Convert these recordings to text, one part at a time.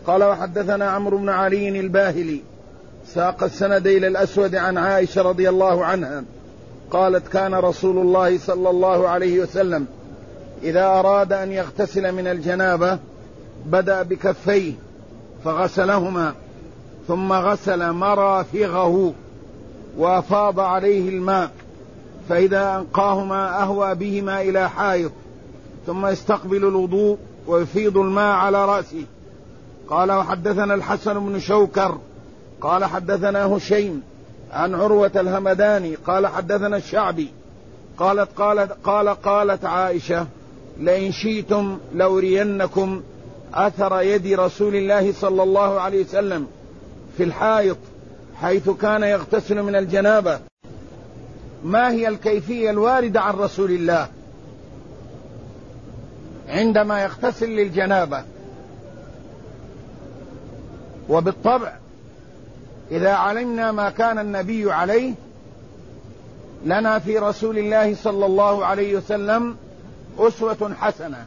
قال وحدثنا عمرو بن علي الباهلي ساق السند إلى الأسود عن عائشة رضي الله عنها قالت كان رسول الله صلى الله عليه وسلم إذا أراد أن يغتسل من الجنابة بدأ بكفيه فغسلهما ثم غسل مرافغه وأفاض عليه الماء، فإذا أنقاهما أهوى بهما إلى حائط ثم يستقبل الوضوء ويفيض الماء على رأسه. قال وحدثنا الحسن بن شوكر قال حدثنا هشيم عن عروة الهمداني قال حدثنا الشعبي قالت عائشة لئن شئتم لأرينكم أثر يد رسول الله صلى الله عليه وسلم في الحائط حيث كان يغتسل من الجنابة. ما هي الكيفية الواردة عن رسول الله عندما يغتسل للجنابة؟ وبالطبع إذا علمنا ما كان النبي عليه لنا في رسول الله صلى الله عليه وسلم أسوة حسنة،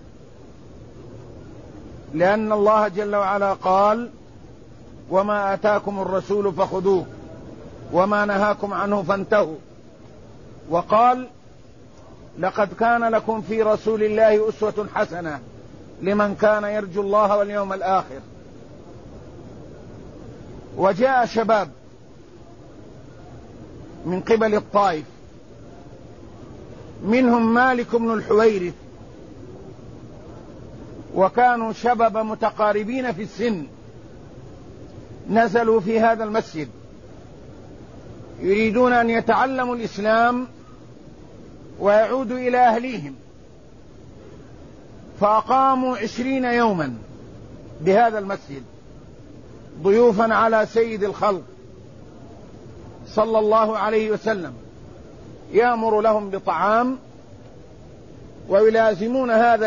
لأن الله جل وعلا قال وما آتاكم الرسول فخذوه وما نهاكم عنه فانتهوا، وقال لقد كان لكم في رسول الله أسوة حسنة لمن كان يرجو الله واليوم الآخر. وجاء شباب من قبل الطائف منهم مالك بن الحويرث، وكانوا شباب متقاربين في السن، نزلوا في هذا المسجد يريدون أن يتعلموا الإسلام ويعودوا إلى أهليهم، فأقاموا 20 يوما بهذا المسجد ضيوفا على سيد الخلق صلى الله عليه وسلم، يأمر لهم بطعام ويلازمون هذا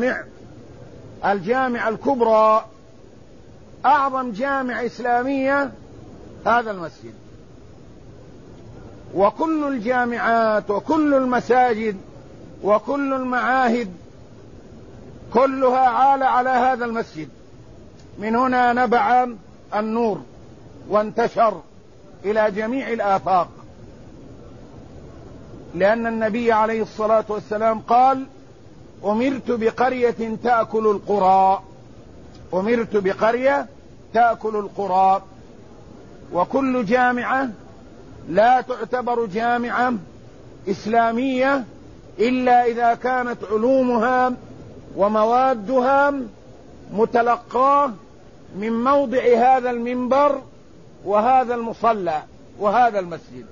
الجامع الكبرى أعظم جامع إسلامية هذا المسجد. وكل الجامعات وكل المساجد وكل المعاهد كلها عال على هذا المسجد. من هنا نبع النور وانتشر إلى جميع الآفاق، لأن النبي عليه الصلاة والسلام قال أمرت بقرية تأكل القرى، أمرت بقرية تأكل القرى. وكل جامعة لا تعتبر جامعة إسلامية إلا إذا كانت علومها وموادها متلقاه من موضع هذا المنبر وهذا المصلى وهذا المسجد.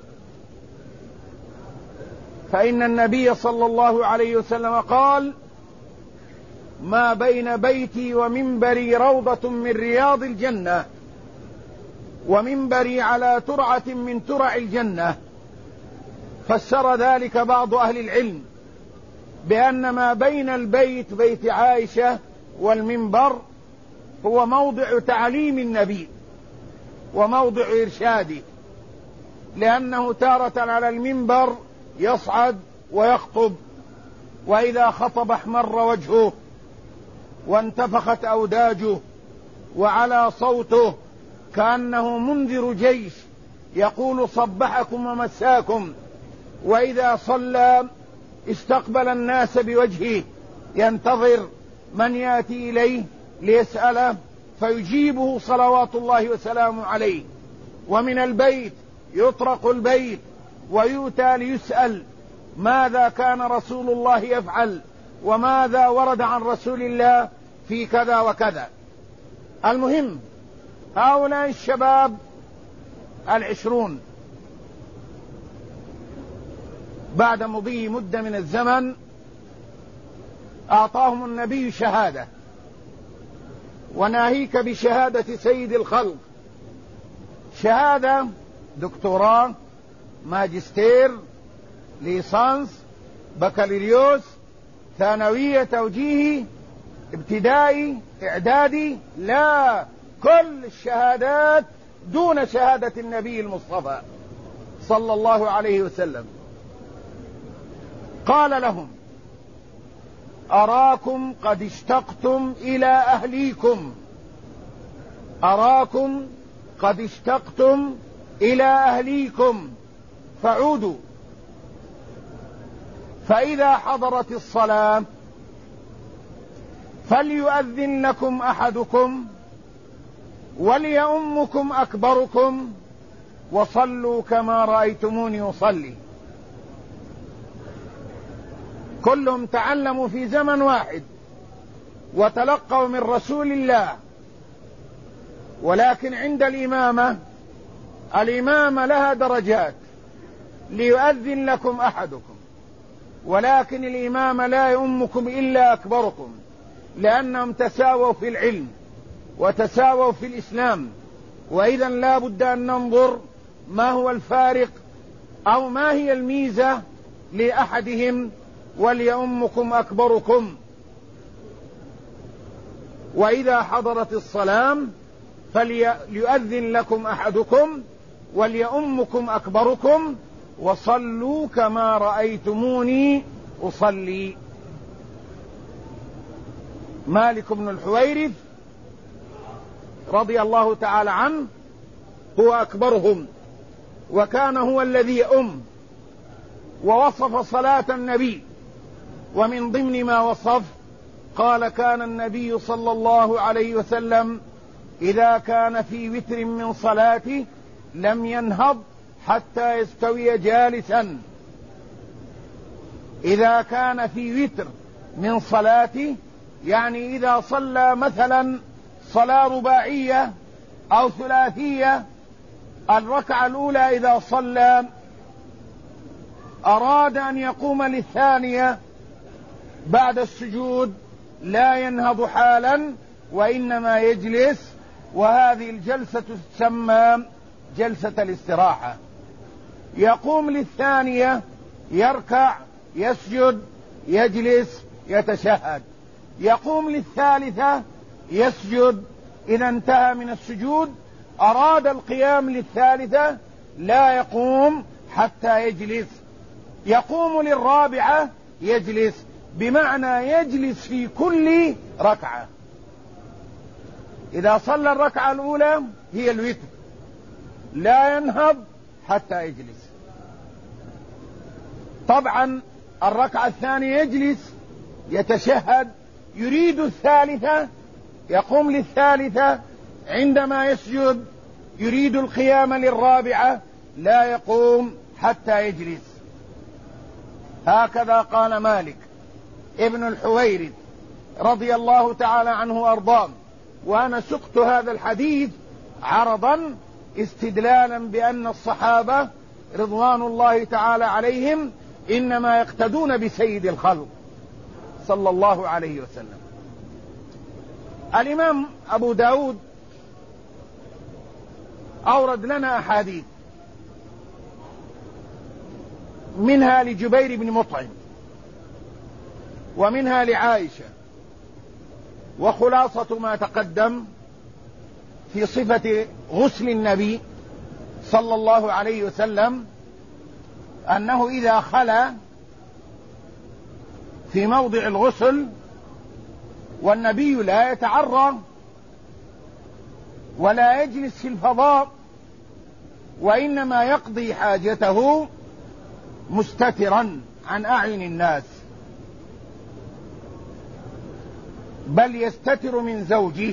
فإن النبي صلى الله عليه وسلم قال ما بين بيتي ومنبري روضة من رياض الجنة ومنبري على ترعة من ترع الجنة. فسر ذلك بعض أهل العلم بأن ما بين البيت بيت عائشة والمنبر هو موضع تعليم النبي وموضع إرشاده، لأنه تارة على المنبر يصعد ويخطب، وإذا خطب احمر وجهه وانتفخت أوداجه وعلى صوته كأنه منذر جيش يقول صبحكم ومساكم. وإذا صلى استقبل الناس بوجهه ينتظر من يأتي إليه ليسأله فيجيبه صلوات الله وسلامه عليه. ومن البيت يطرق البيت ويؤتى ليسأل ماذا كان رسول الله يفعل وماذا ورد عن رسول الله في كذا وكذا. المهم هؤلاء الشباب 20 بعد مضي مدة من الزمن أعطاهم النبي شهادة، وناهيك بشهادة سيد الخلق، شهادة دكتوراه ماجستير ليسانس بكالوريوس ثانوية توجيهي ابتدائي اعدادي، لا، كل الشهادات دون شهادة النبي المصطفى صلى الله عليه وسلم. قال لهم أراكم قد اشتقتم إلى أهليكم أراكم قد اشتقتم إلى أهليكم فعودوا، فإذا حضرت الصلاة فليؤذن لكم أحدكم وليؤمكم أكبركم وصلوا كما رأيتموني أصلي. كلهم تعلموا في زمن واحد وتلقوا من رسول الله، ولكن عند الإمامة لها درجات. ليؤذن لكم أحدكم، ولكن الإمامة لا يؤمكم إلا أكبركم، لأنهم تساووا في العلم وتساووا في الإسلام. وإذا لا بد أن ننظر ما هو الفارق أو ما هي الميزة لأحدهم. وليؤمكم أكبركم، وإذا حضرت الصلاة فليؤذن لكم أحدكم وليؤمكم أكبركم وصلوا كما رأيتموني أصلي. مالك بن الحويرث رضي الله تعالى عنه هو أكبرهم، وكان هو الذي يؤم، ووصف صلاة النبي، ومن ضمن ما وصف قال: كان النبي صلى الله عليه وسلم إذا كان في وتر من صلاته لم ينهض حتى يستوي جالسا. إذا كان في وتر من صلاته، يعني إذا صلى مثلا صلاة رباعية أو ثلاثية، الركعة الأولى إذا صلى أراد أن يقوم للثانية بعد السجود لا ينهض حالا، وإنما يجلس، وهذه الجلسة تسمى جلسة الاستراحة. يقوم للثانية، يركع، يسجد، يجلس، يتشهد. يقوم للثالثة، يسجد، إذا انتهى من السجود أراد القيام للثالثة لا يقوم حتى يجلس. يقوم للرابعة، يجلس، بمعنى يجلس في كل ركعة. إذا صلى الركعة الأولى هي الوتر لا ينهض حتى يجلس. طبعا الركعة الثانية يجلس، يتشهد، يريد الثالثة، يقوم للثالثة، عندما يسجد يريد القيام للرابعة لا يقوم حتى يجلس. هكذا قال مالك ابن الحويرث رضي الله تعالى عنه وأرضاه. وأنا سقت هذا الحديث عرضا استدلالا بأن الصحابة رضوان الله تعالى عليهم إنما يقتدون بسيد الخلق صلى الله عليه وسلم. الإمام أبو داود أورد لنا أحاديث، منها لجبير بن مطعم ومنها لعائشة. وخلاصة ما تقدم في صفة غسل النبي صلى الله عليه وسلم أنه إذا خلا في موضع الغسل والنبي لا يتعرى ولا يجلس في الفضاء، وإنما يقضي حاجته مستترا عن أعين الناس، بل يستتر من زوجه.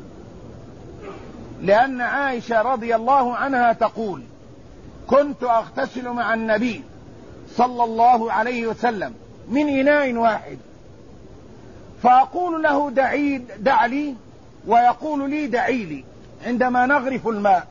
لأن عائشة رضي الله عنها تقول: كنت أغتسل مع النبي صلى الله عليه وسلم من إناء واحد، فأقول له دع لي، ويقول لي دعي لي عندما نغرف الماء.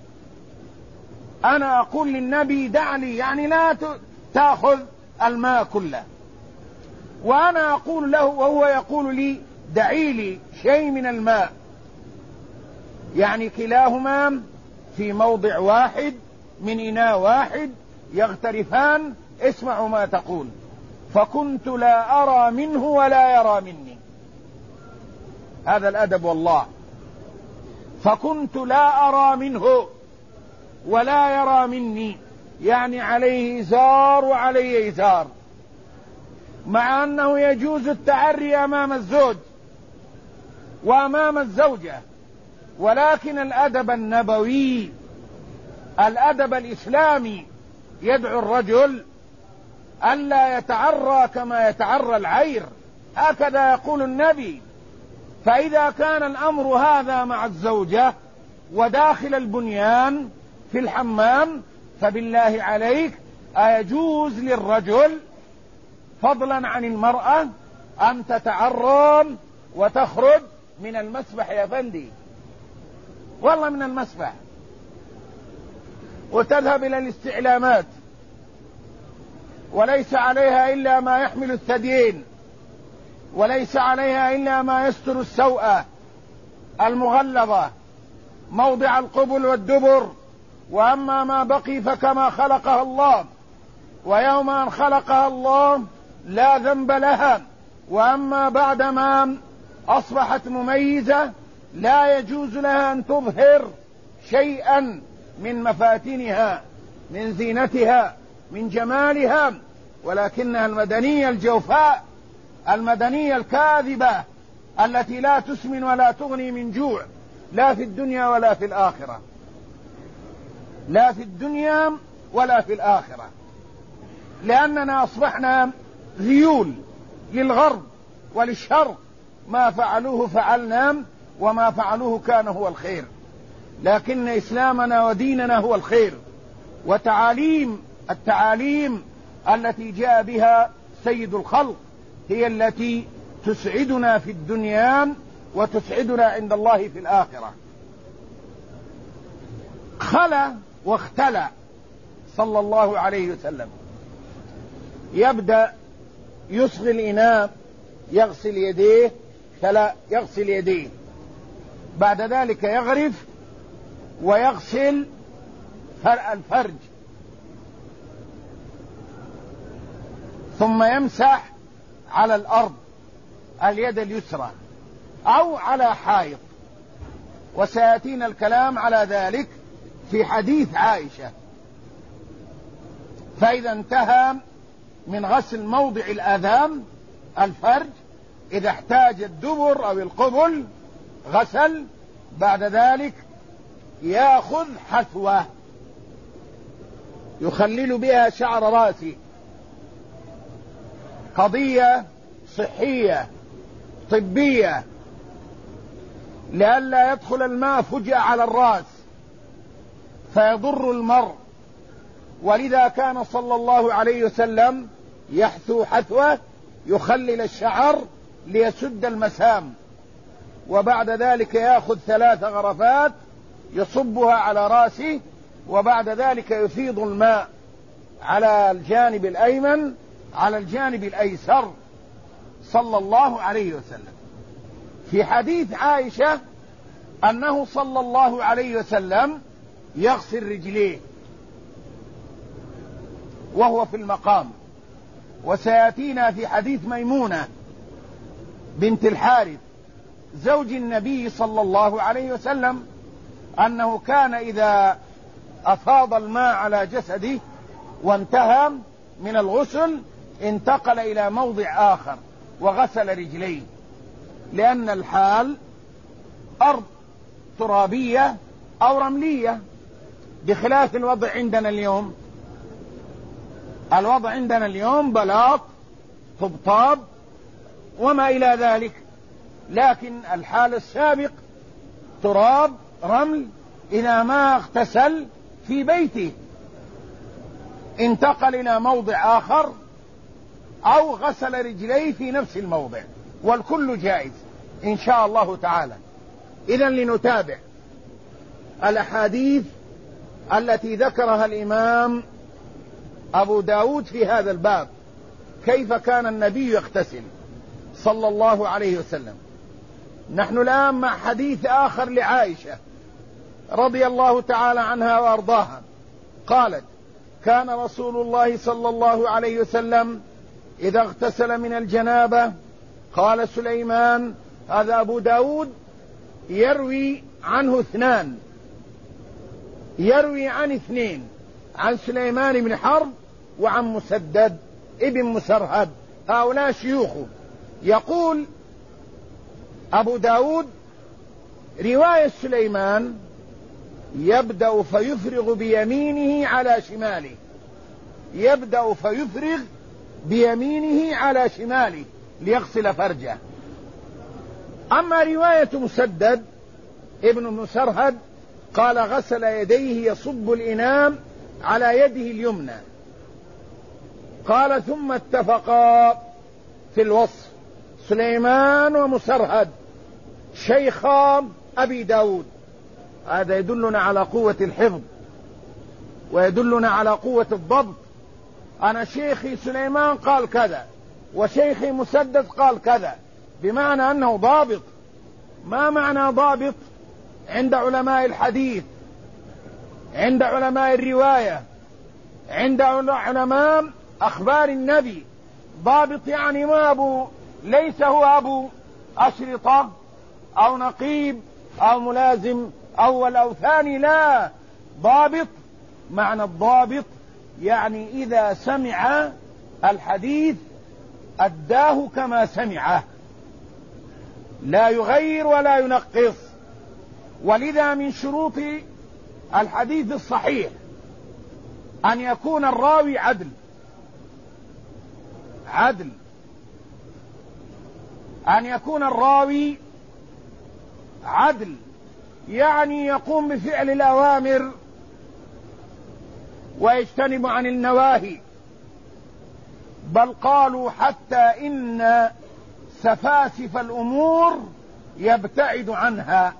أنا أقول للنبي دع لي، يعني لا تأخذ الماء كله، وأنا أقول له وهو يقول لي دعي لي شيء من الماء، يعني كلاهما في موضع واحد من إناء واحد يغترفان. اسمعوا ما تقول: فكنت لا أرى منه ولا يرى مني. هذا الأدب والله. فكنت لا أرى منه ولا يرى مني، يعني عليه إزار وعليه إزار، مع أنه يجوز التعري أمام الزوج وأمام الزوجة، ولكن الأدب النبوي، الأدب الإسلامي يدعو الرجل ألا يتعرى كما يتعرى العير، هكذا يقول النبي. فإذا كان الأمر هذا مع الزوجة وداخل البنيان في الحمام، فبالله عليك أيجوز للرجل فضلا عن المرأة أن تتعرى وتخرج من المسبح يا فندي، والله من المسبح، وتذهب إلى الاستعلامات وليس عليها إلا ما يحمل الثديين، وليس عليها إلا ما يستر السوءة المغلظة موضع القبل والدبر، وأما ما بقي فكما خلقها الله، ويوم أن خلقها الله لا ذنب لها، وأما بعدما أصبحت مميزة لا يجوز لها أن تظهر شيئا من مفاتنها، من زينتها، من جمالها، ولكنها المدنية الجوفاء، المدنية الكاذبة التي لا تسمن ولا تغني من جوع، لا في الدنيا ولا في الآخرة، لا في الدنيا ولا في الآخرة، لأننا أصبحنا ذيول للغرب وللشرق، ما فعلوه فعلنا وما فعلوه كان هو الخير، لكن إسلامنا وديننا هو الخير، التعاليم التي جاء بها سيد الخلق هي التي تسعدنا في الدنيا وتسعدنا عند الله في الآخرة. خلى واختلى صلى الله عليه وسلم، يبدأ يصغي الإناء، يغسل يديه، يغسل يديه، بعد ذلك يغرف ويغسل الفرج، ثم يمسح على الأرض اليد اليسرى أو على حائط، وسيأتينا الكلام على ذلك في حديث عائشة. فإذا انتهى من غسل موضع الآذان الفرج، إذا احتاج الدبر أو القبل غسل، بعد ذلك يأخذ حثوة يخلل بها شعر رأسه، قضية صحية طبية لئلا يدخل الماء فجأة على الرأس فيضر المرء، ولذا كان صلى الله عليه وسلم يحثو حثوة يخلل الشعر ليسد المسام، وبعد ذلك يأخذ 3 غرفات يصبها على رأسه، وبعد ذلك يفيض الماء على الجانب الأيمن على الجانب الأيسر صلى الله عليه وسلم. في حديث عائشة أنه صلى الله عليه وسلم يغسل رجليه وهو في المقام، وسيأتينا في حديث ميمونة بنت الحارث زوج النبي صلى الله عليه وسلم أنه كان إذا أفاض الماء على جسده وانتهى من الغسل انتقل إلى موضع آخر وغسل رجليه، لأن الحال أرض ترابية أو رملية، بخلاف الوضع عندنا اليوم. الوضع عندنا اليوم بلاط طبطاب وما إلى ذلك، لكن الحال السابق تراب رمل. إذا ما اغتسل في بيته انتقل إلى موضع آخر أو غسل رجليه في نفس الموضع، والكل جائز إن شاء الله تعالى. إذن لنتابع الأحاديث التي ذكرها الإمام أبو داود في هذا الباب، كيف كان النبي يغتسل صلى الله عليه وسلم. نحن الآن مع حديث آخر لعائشة رضي الله تعالى عنها وأرضاها، قالت: كان رسول الله صلى الله عليه وسلم إذا اغتسل من الجنابة. قال سليمان، هذا أبو داود يروي عنه 2، يروي عن 2، عن سليمان بن حرب وعن مسدد ابن مسرهد، هؤلاء شيوخه. يقول أبو داود رواية سليمان يبدأ فيفرغ بيمينه على شماله، يبدأ فيفرغ بيمينه على شماله ليغسل فرجه. أما رواية مسدد ابن مسرهد قال غسل يديه يصب الإناء على يده اليمنى. قال ثم اتفقا في الوصف سليمان ومسرهد شيخا أبي داود. هذا يدلنا على قوة الحفظ ويدلنا على قوة الضبط. أنا شيخي سليمان قال كذا وشيخي مسدد قال كذا، بمعنى أنه ضابط. ما معنى ضابط عند علماء الحديث، عند علماء الرواية، عند علماء أخبار النبي؟ ضابط يعني ما ليس هو أبو أشرطة أو نقيب أو ملازم أول أو ثاني، لا، ضابط معنى الضابط يعني إذا سمع الحديث أداه كما سمعه، لا يغير ولا ينقص. ولذا من شروط الحديث الصحيح أن يكون الراوي عدل. أن يكون الراوي عدل يعني يقوم بفعل الأوامر ويجتنب عن النواهي. بل قالوا حتى إن سفاسف الأمور يبتعد عنها،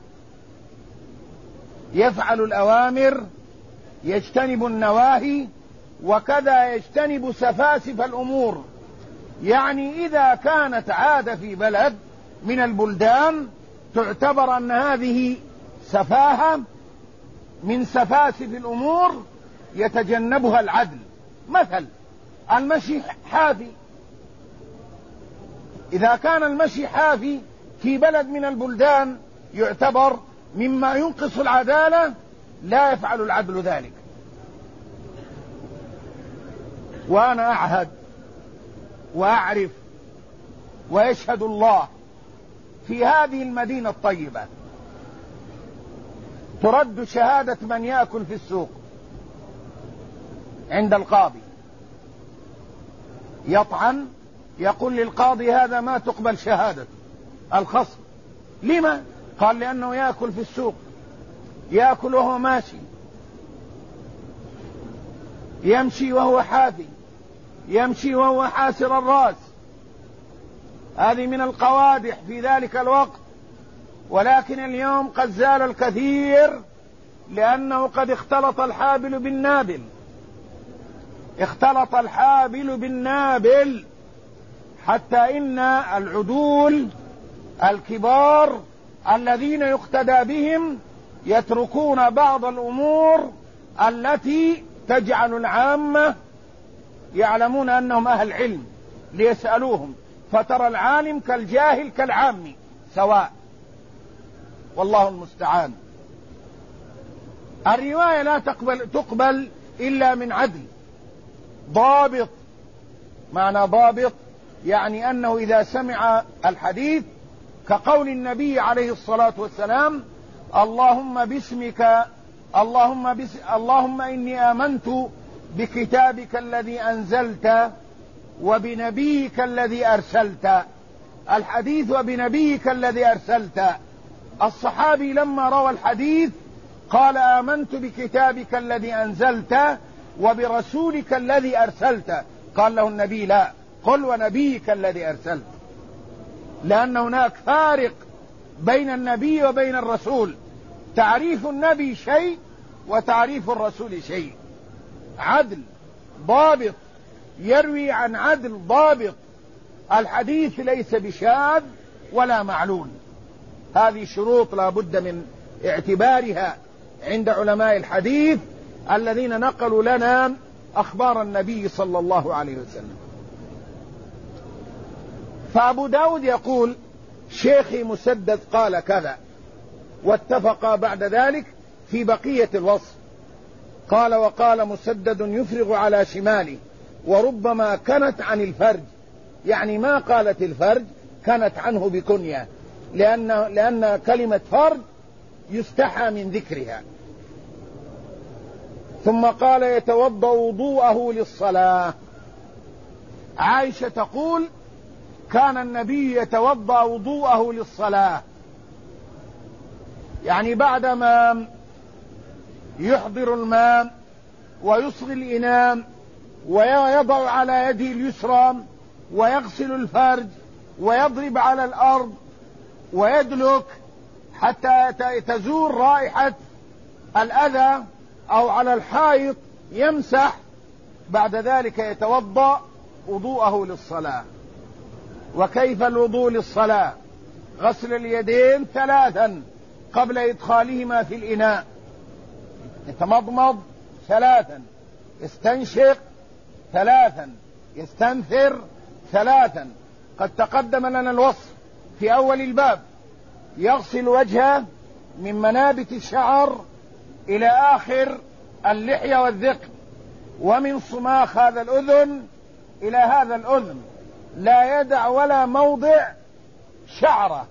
يفعل الأوامر يجتنب النواهي، وكذا يجتنب سفاسف الأمور. يعني إذا كانت عادة في بلد من البلدان تعتبر أن هذه سفاهة من سفاسف الأمور يتجنبها العدل. مثل المشي حافي، إذا كان المشي حافي في بلد من البلدان يعتبر مما ينقص العدالة، لا يفعل العدل ذلك. وأنا أعهد وأعرف ويشهد الله في هذه المدينة الطيبة ترد شهادة من يأكل في السوق عند القاضي، يطعن يقول للقاضي هذا ما تقبل شهادة الخصم. لما؟ قال لأنه يأكل في السوق، يأكل وهو ماشي، يمشي وهو حافي، يمشي وهو حاسر الرأس. هذه من القوادح في ذلك الوقت، ولكن اليوم قد زال الكثير لأنه قد اختلط الحابل بالنابل. اختلط الحابل بالنابل حتى إن العدول الكبار الذين يقتدى بهم يتركون بعض الأمور التي تجعل العامة يعلمون أنهم أهل علم ليسألوهم، فترى العالم كالجاهل كالعام سواء، والله المستعان. الرواية لا تقبل إلا من عدل ضابط. معنى ضابط يعني أنه إذا سمع الحديث كقول النبي عليه الصلاة والسلام اللهم باسمك اللهم إني آمنت بكتابك الذي أنزلت وبنبيك الذي أرسلت. الحديث وبنبيك الذي أرسلت. الصحابي لما روى الحديث قال آمنت بكتابك الذي أنزلت وبرسولك الذي أرسلت. قال له النبي لا، قل ونبيك الذي أرسلت، لأن هناك فارق بين النبي وبين الرسول. تعريف النبي شيء وتعريف الرسول شيء. عدل ضابط يروي عن عدل ضابط، الحديث ليس بشاذ ولا معلول. هذه شروط لا بد من اعتبارها عند علماء الحديث الذين نقلوا لنا أخبار النبي صلى الله عليه وسلم. فأبو داود يقول شيخي مسدد قال كذا، واتفقا بعد ذلك في بقية الوصف. قال وقال مسدد يفرغ على شماله وربما كانت عن الفرج، يعني ما قالت الفرج، كانت عنه بكنية، لأن كلمة فرج يستحى من ذكرها. ثم قال يتوضأ وضوءه للصلاة. عائشة تقول كان النبي يتوضأ وضوءه للصلاة، يعني بعدما يحضر الماء ويصغي الإناء ويضع على يده اليسرى ويغسل الفرج ويضرب على الأرض ويدلك حتى تزول رائحة الأذى أو على الحائط يمسح، بعد ذلك يتوضأ وضوءه للصلاة. وكيف الوضوء للصلاة؟ غسل اليدين 3 قبل إدخالهما في الإناء، يتمضمض 3، يستنشق 3، يستنثر 3. قد تقدم لنا الوصف في أول الباب. يغسل وجهه من منابت الشعر إلى آخر اللحية والذقن، ومن صماخ هذا الأذن إلى هذا الأذن، لا يدع ولا موضع شعره،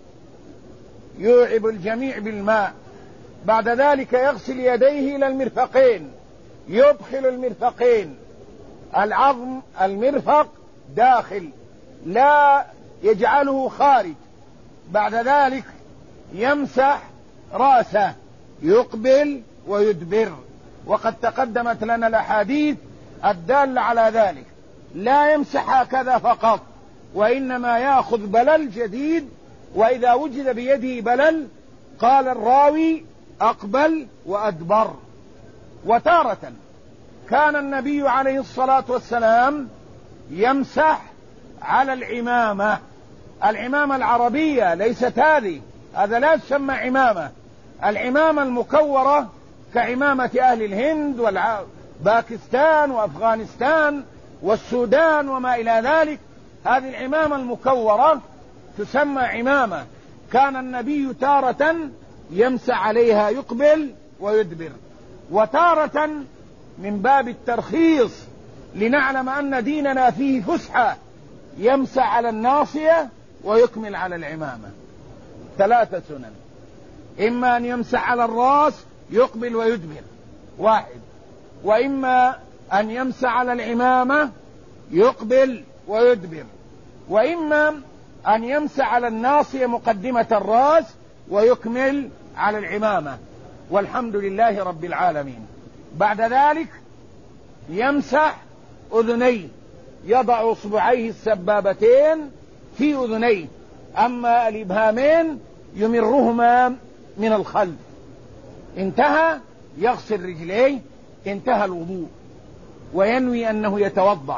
يوعب الجميع بالماء. بعد ذلك يغسل يديه إلى المرفقين، يدخل المرفقين، العظم المرفق داخل لا يجعله خارج. بعد ذلك يمسح رأسه، يقبل ويدبر، وقد تقدمت لنا الأحاديث الدالة على ذلك. لا يمسح هكذا فقط، وإنما يأخذ بلل جديد، وإذا وجد بيده بلل قال الراوي أقبل وأدبر. وتارة كان النبي عليه الصلاة والسلام يمسح على العمامة، العمامة العربية ليست هذا لا تسمى عمامة. العمامة المكورة كعمامة أهل الهند وباكستان وأفغانستان والسودان وما إلى ذلك، هذه العمامة المكورة تسمى عمامة. كان النبي تارة يمسح عليها يقبل ويدبر، وتارة من باب الترخيص لنعلم أن ديننا فيه فسحة يمسح على الناصية ويكمل على العمامة. 3 سنن: إما أن يمسح على الرأس يقبل ويدبر 1، وإما أن يمسح على العمامة يقبل ويدبر، وإما أن يمسح على الناصية مقدمة الرأس ويكمل على العمامة، والحمد لله رب العالمين. بعد ذلك يمسح أذنيه، يضع أصبعيه السبابتين في أذنيه، أما الإبهامين يمرهما من الخلف. انتهى، يغسل رجليه، انتهى الوضوء، وينوي أنه يتوضأ،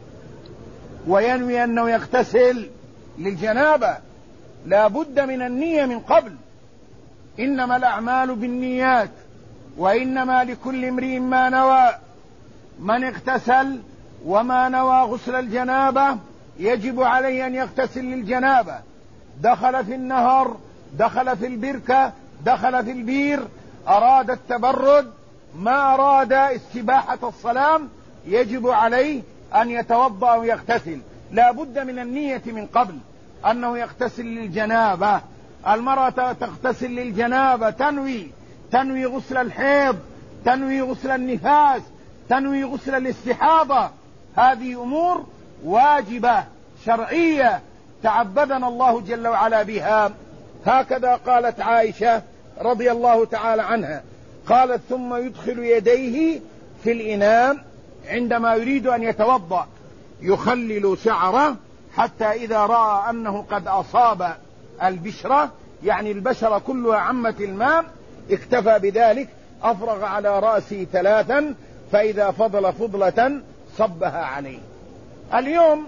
وينوي أنه يغتسل للجنابة. لا بد من النية من قبل، إنما الأعمال بالنيات وإنما لكل امرئ ما نوى. من اغتسل وما نوى غسل الجنابة يجب عليه أن يغتسل للجنابة. دخل في النهر، دخل في البركة، دخل في البير، أراد التبرد، ما أراد استباحة الصلاة، يجب عليه أن يتوضأ ويغتسل. لا بد من النية من قبل أنه يغتسل للجنابة. المرأة تغتسل للجنابة تنوي غسل الحيض، تنوي غسل النفاس، تنوي غسل الاستحاضة. هذه أمور واجبة شرعية تعبدنا الله جل وعلا بها. هكذا قالت عائشة رضي الله تعالى عنها، قالت: ثم يدخل يديه في الإناء عندما يريد أن يتوضأ، يخلل شعره حتى إذا رأى أنه قد أصاب البشرة، يعني البشرة كلها عمت الماء، اكتفى بذلك، أفرغ على رأسه 3، فإذا فضل فضلة صبها عليه. اليوم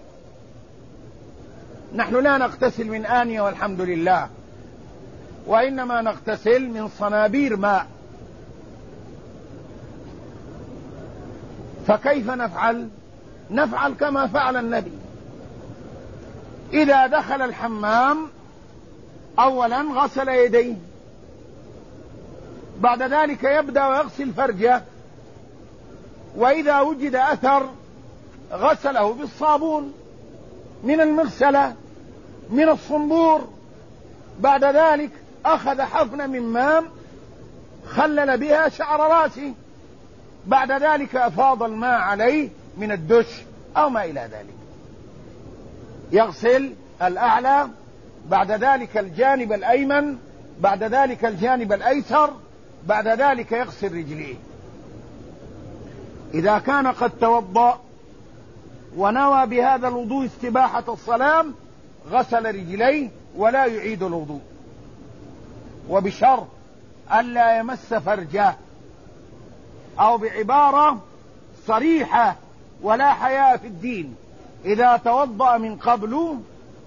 نحن لا نغتسل من آنية والحمد لله، وإنما نغتسل من صنابير ماء. فكيف نفعل؟ نفعل كما فعل النبي. إذا دخل الحمام أولا غسل يديه، بعد ذلك يبدأ ويغسل فرجه، وإذا وجد أثر غسله بالصابون من المغسلة من الصنبور. بعد ذلك أخذ حفنة من ماء خلل بها شعر رأسه، بعد ذلك أفاض الماء عليه من الدش أو ما إلى ذلك، يغسل الأعلى، بعد ذلك الجانب الأيمن، بعد ذلك الجانب الأيسر، بعد ذلك يغسل رجليه. إذا كان قد توضأ ونوى بهذا الوضوء استباحة الصلاة غسل رجليه ولا يعيد الوضوء، وبشرط ألا يمس فرجه، أو بعبارة صريحة ولا حياء في الدين، إذا توضأ من قبل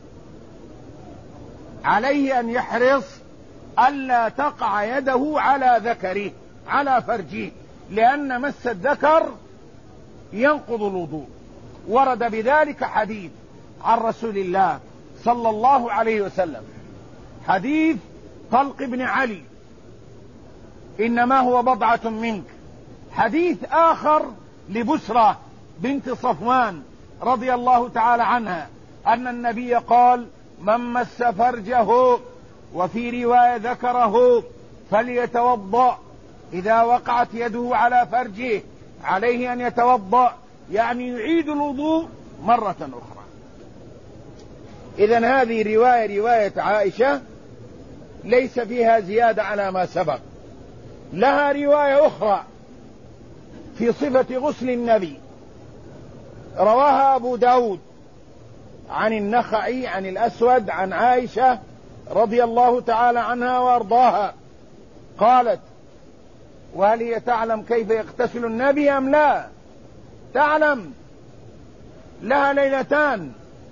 عليه أن يحرص ألا تقع يده على ذكره على فرجه، لأن مس الذكر ينقض الوضوء. ورد بذلك حديث عن رسول الله صلى الله عليه وسلم، حديث طلق بن علي إنما هو بضعة منك. حديث آخر لبسرة بنت صفوان رضي الله تعالى عنها أن النبي قال: من مس فرجه، وفي رواية ذكره، فليتوضأ. إذا وقعت يده على فرجه عليه أن يتوضأ، يعني يعيد الوضوء مرة أخرى. إذن هذه رواية عائشة ليس فيها زيادة على ما سبق. لها رواية أخرى في صفة غسل النبي، رواها أبو داود عن النخعي عن الأسود عن عائشة رضي الله تعالى عنها وأرضاها قالت: وهل هي تعلم كيف يغتسل النبي أم لا؟ تعلم، لها ليلتان،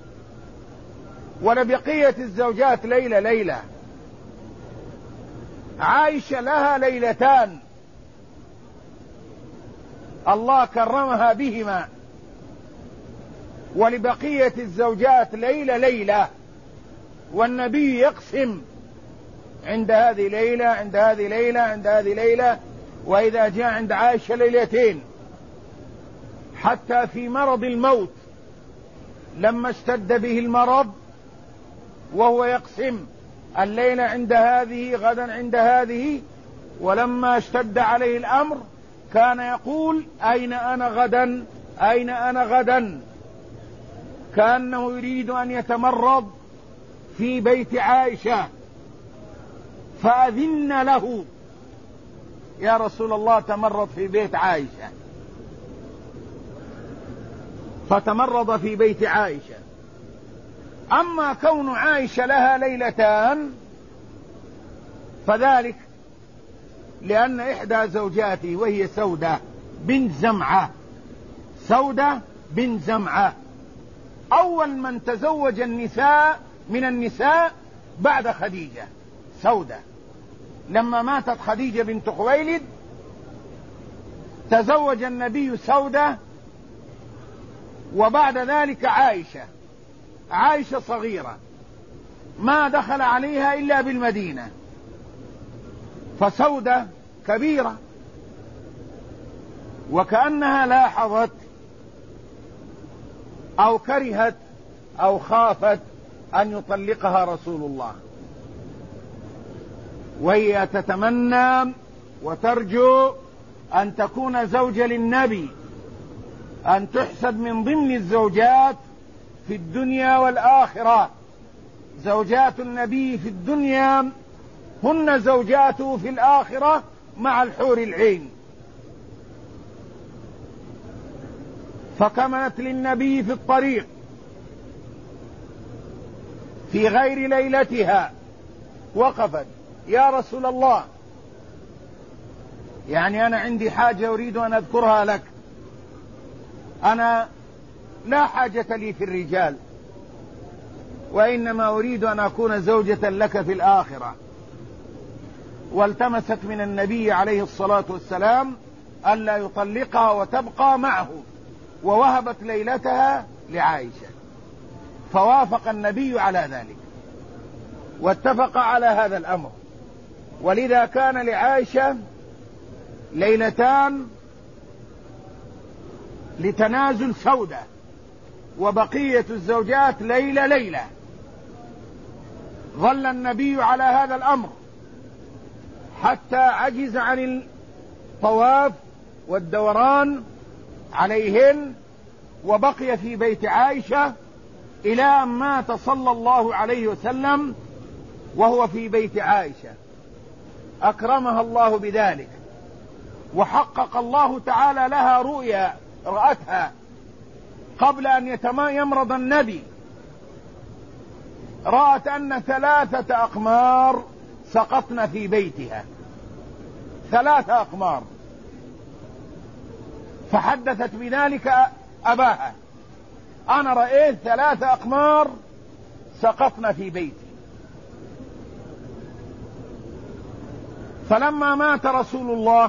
ولبقية الزوجات ليلة. عائشة لها ليلتان الله كرمها بهما، ولبقية الزوجات ليلة، والنبي يقسم عند هذه ليلة، عند هذه ليلة، عند هذه ليلة، وإذا جاء عند عائشة ليلتين. حتى في مرض الموت لما اشتد به المرض وهو يقسم الليلة عند هذه، غدا عند هذه، ولما اشتد عليه الأمر كان يقول: أين أنا غدا، أين أنا غدا، كأنه يريد أن يتمرض في بيت عائشة. فأذن له: يا رسول الله تمرض في بيت عائشة، فتمرض في بيت عائشة. أما كون عائشة لها ليلتان فذلك لأن إحدى زوجاته وهي سودة بنت زمعة أول من تزوج النساء من النساء بعد خديجة، سودة. لما ماتت خديجة بنت خويلد تزوج النبي سودة، وبعد ذلك عائشة صغيرة ما دخل عليها إلا بالمدينة، فسودة كبيرة، وكأنها لاحظت أو كرهت أو خافت أن يطلقها رسول الله، وهي تتمنى وترجو أن تكون زوجة للنبي، أن تحسب من ضمن الزوجات في الدنيا والآخرة. زوجات النبي في الدنيا هن زوجاته في الآخرة مع الحور العين. فكمنت للنبي في الطريق في غير ليلتها، وقفت: يا رسول الله، يعني أنا عندي حاجة أريد أن أذكرها لك، أنا لا حاجة لي في الرجال، وإنما أريد أن أكون زوجة لك في الآخرة. والتمست من النبي عليه الصلاة والسلام ألا يطلقها وتبقى معه، ووهبت ليلتها لعائشة، فوافق النبي على ذلك واتفق على هذا الأمر. ولذا كان لعائشة ليلتان لتنازل سودة، وبقية الزوجات ليلة. ظل النبي على هذا الأمر حتى عجز عن الطواف والدوران عليهن، وبقي في بيت عائشة إلى أن مات صلى الله عليه وسلم وهو في بيت عائشة، أكرمها الله بذلك، وحقق الله تعالى لها رؤيا رأتها قبل أن يمرض النبي. رأت أن 3 أقمار سقطن في بيتها، 3 أقمار، فحدثت بذلك أباها: أنا رأيت 3 أقمار سقطن في بيتي. فلما مات رسول الله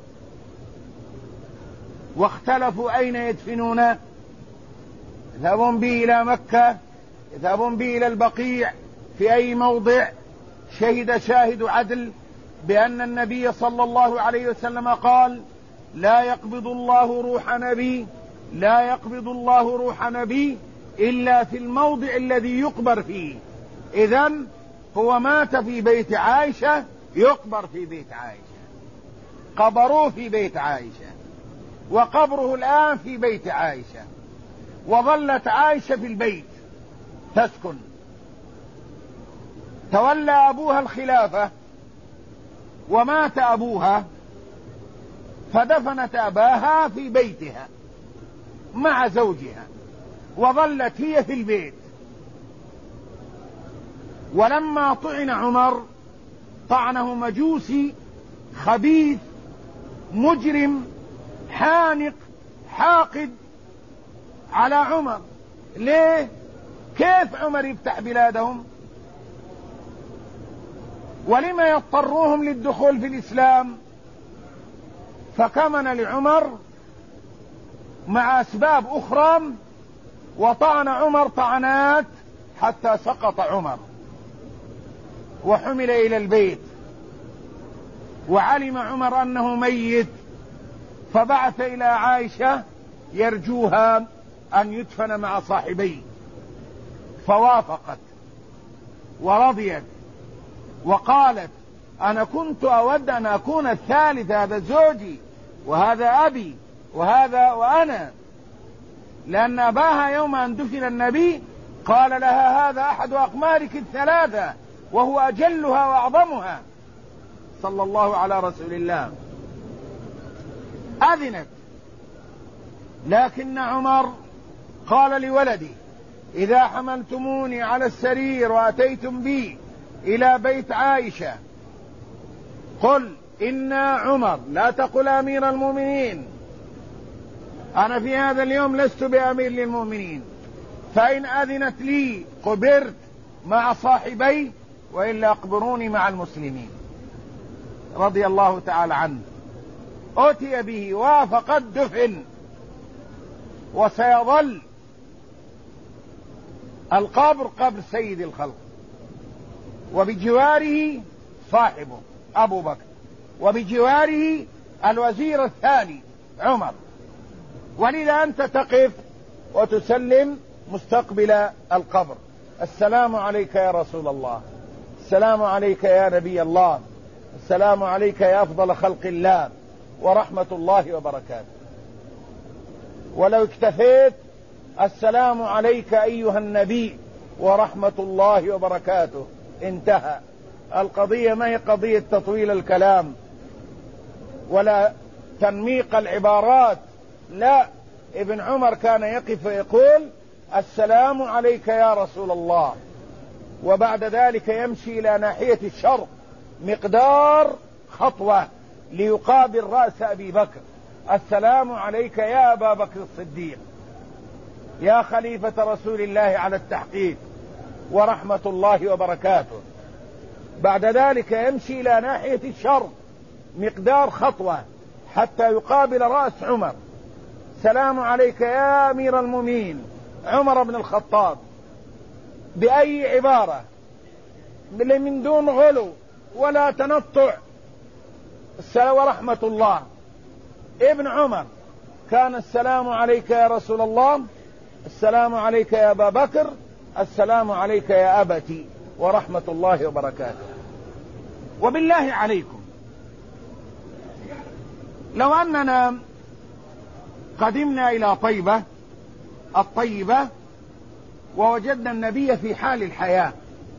واختلفوا أين يدفنونه، يذهبون به إلى مكة، يذهبون به إلى البقيع، في أي موضع، شهد شاهد عدل بأن النبي صلى الله عليه وسلم قال: لا يقبض الله روح نبي إلا في الموضع الذي يقبر فيه. إذن هو مات في بيت عائشة، يقبر في بيت عائشة، قبروه في بيت عائشة، وقبره الآن في بيت عائشة، وظلت عائشة في البيت تسكن. تولى أبوها الخلافة ومات أبوها، فدفنت أباها في بيتها مع زوجها، وظلت هي في البيت. ولما طعن عمر طعنه مجوسي خبيث مجرم حانق حاقد على عمر. ليه؟ كيف عمر يفتح بلادهم؟ ولما يضطروهم للدخول في الإسلام؟ فكمن لعمر مع أسباب أخرى، وطعن عمر طعنات حتى سقط عمر وحمل إلى البيت. وعلم عمر أنه ميت، فبعث إلى عائشة يرجوها أن يدفن مع صاحبيه، فوافقت ورضيت وقالت: أنا كنت أود أن أكون الثالث، هذا زوجي وهذا أبي وهذا وأنا، لأن أباها يوم أن دفن النبي قال لها: هذا أحد أقمارك 3 وهو أجلها وأعظمها، صلى الله على رسول الله. أذنت، لكن عمر قال لولدي: إذا حملتموني على السرير وأتيتم بي إلى بيت عائشة قل إنا عمر، لا تقل أمير المؤمنين، أنا في هذا اليوم لست بأمير للمؤمنين، فإن أذنت لي قبرت مع صاحبي، وإلا أقبروني مع المسلمين. رضي الله تعالى عنه. أتي به وافقت، دفن، وسيظل القبر قبر سيد الخلق، وبجواره صاحبه أبو بكر، وبجواره الوزير الثاني عمر. ولذا أنت تقف وتسلم مستقبل القبر: السلام عليك يا رسول الله، السلام عليك يا نبي الله، السلام عليك يا أفضل خلق الله، ورحمة الله وبركاته. ولو اكتفيت: السلام عليك أيها النبي ورحمة الله وبركاته، انتهى. القضية ما هي قضية تطويل الكلام ولا تنميق العبارات، لا. ابن عمر كان يقف ويقول: السلام عليك يا رسول الله، وبعد ذلك يمشي إلى ناحية الشرق مقدار خطوة ليقابل رأس أبي بكر: السلام عليك يا أبا بكر الصديق، يا خليفة رسول الله على التحقيق، ورحمة الله وبركاته. بعد ذلك يمشي إلى ناحية الشرق مقدار خطوة حتى يقابل رأس عمر: السلام عليك يا أمير المؤمنين عمر بن الخطاب، بأي عبارة، من دون غلو ولا تنطع. السلام ورحمة الله. ابن عمر كان: السلام عليك يا رسول الله، السلام عليك يا أبا بكر، السلام عليك يا أبتي، ورحمة الله وبركاته. وبالله عليكم، لو أننا قدمنا إلى طيبة الطيبة ووجدنا النبي في حال الحياة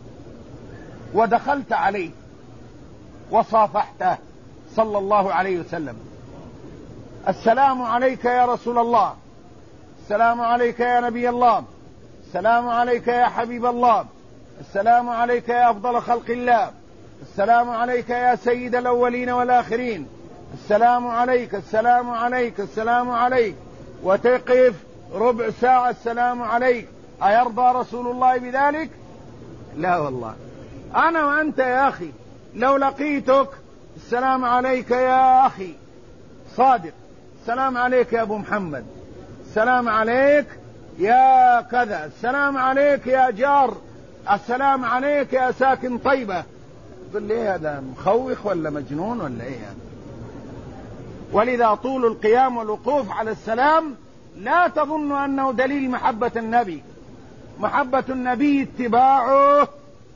ودخلت عليه وصافحته صلى الله عليه وسلم: السلام عليك يا رسول الله، السلام عليك يا نبي الله، السلام عليك يا حبيب الله، السلام عليك يا أفضل خلق الله، السلام عليك يا سيد الأولين والآخرين، السلام عليك السلام عليك السلام عليك، وتقف ربع ساعة السلام عليك، أيرضى رسول الله بذلك؟ لا والله. أنا وأنت يا أخي لو لقيتك: السلام عليك يا أخي صادق، السلام عليك يا أبو محمد، السلام عليك يا كذا، السلام عليك يا جار، السلام عليك يا ساكن طيبة، تقول لي هذا مخوخ ولا مجنون ولا ايه يعني؟ ولذا طول القيام والوقوف على السلام لا تظن أنه دليل محبة النبي. محبة النبي اتباعه،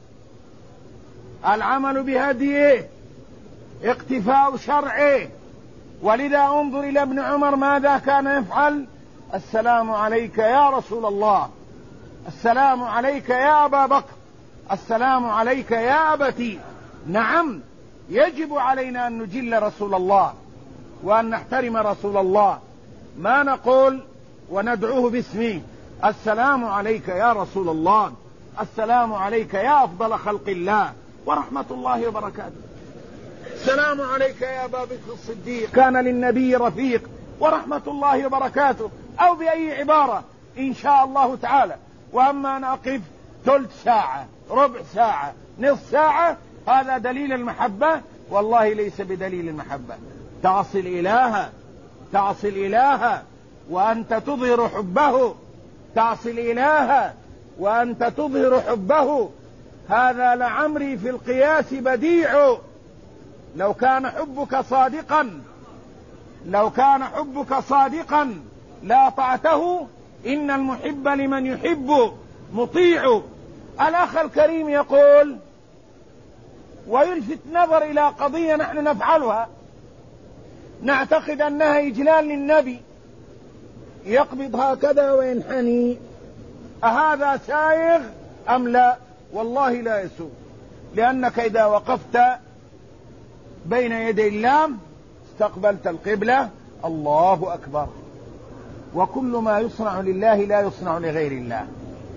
العمل بهديه، اقتفاء شرعه. ولذا انظر إلى ابن عمر ماذا كان يفعل: السلام عليك يا رسول الله، السلام عليك يا أبا بكر، السلام عليك يا أبتي. نعم، يجب علينا أن نجل رسول الله وأن نحترم رسول الله، ما نقول وندعوه باسمه: السلام عليك يا رسول الله، السلام عليك يا أفضل خلق الله ورحمة الله وبركاته، السلام عليك يا أبا بكر الصديق كان للنبي رفيق ورحمة الله وبركاته، أو بأي عبارة إن شاء الله تعالى. وأما أن أقف ثلث ساعة، ربع ساعة، نصف ساعة، هذا دليل المحبة؟ والله ليس بدليل المحبة. تعصي الإله، تعصي الإله وأنت تظهر حبه، تعصي الإله وأنت تظهر حبه، هذا لعمري في القياس بديع. لو كان حبك صادقا، لو كان حبك صادقا لاطعته، إن المحب لمن يحب مطيع. الأخ الكريم يقول ويلفت نظر إلى قضية نحن نفعلها، نعتقد أنها إجلال للنبي، يقبض هكذا وينحني، أهذا سائغ أم لا؟ والله لا يسوغ، لأنك إذا وقفت بين يدي الله استقبلت القبلة، الله أكبر. وكل ما يصنع لله لا يصنع لغير الله.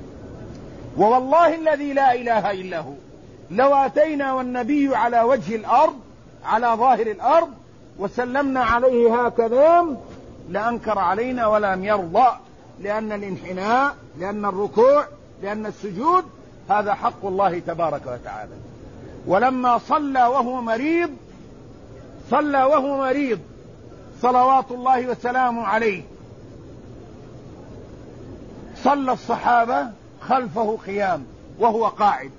ووالله الذي لا إله إلا هو، لو أتينا والنبي على وجه الأرض، على ظاهر الأرض، وسلمنا عليه هكذا لأنكر علينا ولم يرضى، لأن الانحناء، لأن الركوع، لأن السجود هذا حق الله تبارك وتعالى. ولما صلى وهو مريض، صلى وهو مريض صلوات الله وسلامه عليه، صلى الصحابة خلفه قيام وهو قاعد،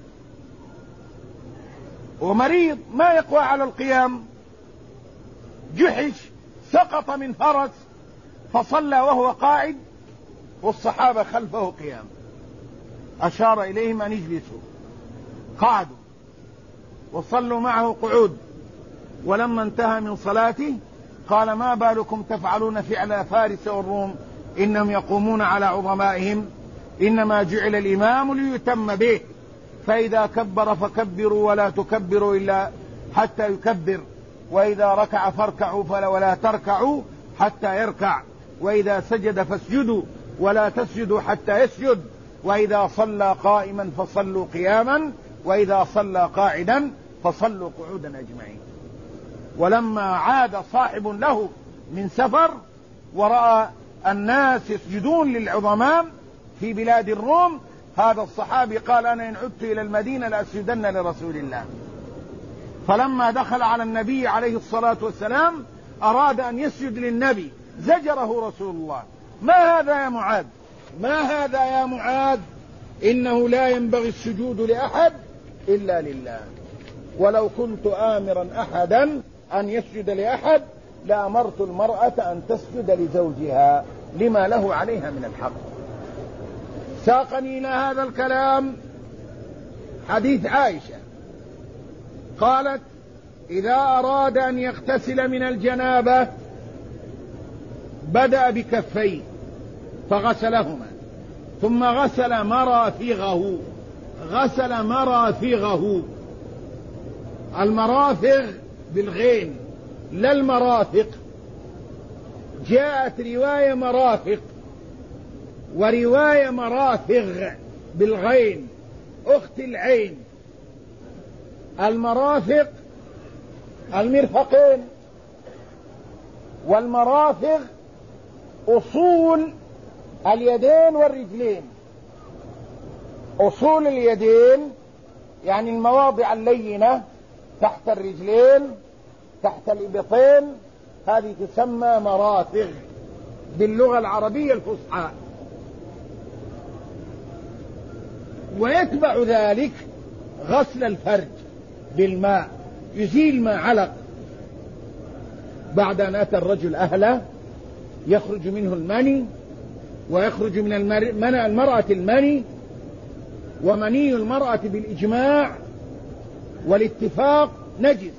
ومريض ما يقوى على القيام، جحش سقط من فرس فصلى وهو قاعد والصحابة خلفه قيام، أشار إليهم أن يجلسوا، قعدوا وصلوا معه قعود. ولما انتهى من صلاته قال: ما بالكم تفعلون فعل فارس والروم، إنهم يقومون على عظمائهم، إنما جعل الإمام ليتم به، فإذا كبر فكبروا ولا تكبروا إلا حتى يكبر، وإذا ركع فاركعوا ولا تركعوا حتى يركع، وإذا سجد فاسجدوا ولا تسجدوا حتى يسجد، وإذا صلى قائما فصلوا قياما، وإذا صلى قاعدا فصلوا قعودا أجمعين. ولما عاد صاحب له من سفر ورأى الناس يسجدون للعظماء في بلاد الروم، هذا الصحابي قال: أنا إن عدت إلى المدينة لأسجدن لرسول الله. فلما دخل على النبي عليه الصلاة والسلام أراد أن يسجد للنبي، زجره رسول الله: ما هذا يا معاذ، ما هذا يا معاذ، إنه لا ينبغي السجود لأحد إلا لله، ولو كنت آمرا أحدا أن يسجد لأحد لأمرت المرأة أن تسجد لزوجها لما له عليها من الحق. ساقني إلى هذا الكلام حديث عائشة قالت: إذا أراد أن يغتسل من الجنابة بدأ بكفيه فغسلهما، ثم غسل مرافغه. المرافغ بالغين لا المرافق. جاءت رواية مرافق ورواية مرافغ بالغين أخت العين. المرافق المرفقين، والمرافغ أصول اليدين والرجلين. أصول اليدين يعني المواضع اللينة تحت الرجلين تحت الإبطين، هذه تسمى مرافغ باللغة العربية الفصحى. ويتبع ذلك غسل الفرج بالماء، يزيل ما علق. بعد أن أتى الرجل أهله يخرج منه المني، ويخرج من المرأة المني، ومني المرأة بالإجماع والاتفاق نجس،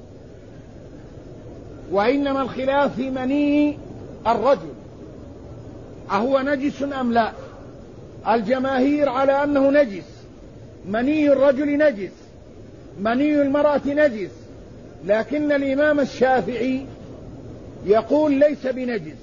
وإنما الخلاف في مني الرجل أهو نجس أم لا. الجماهير على أنه نجس. مني الرجل نجس، مني المرأة نجس، لكن الإمام الشافعي يقول ليس بنجس،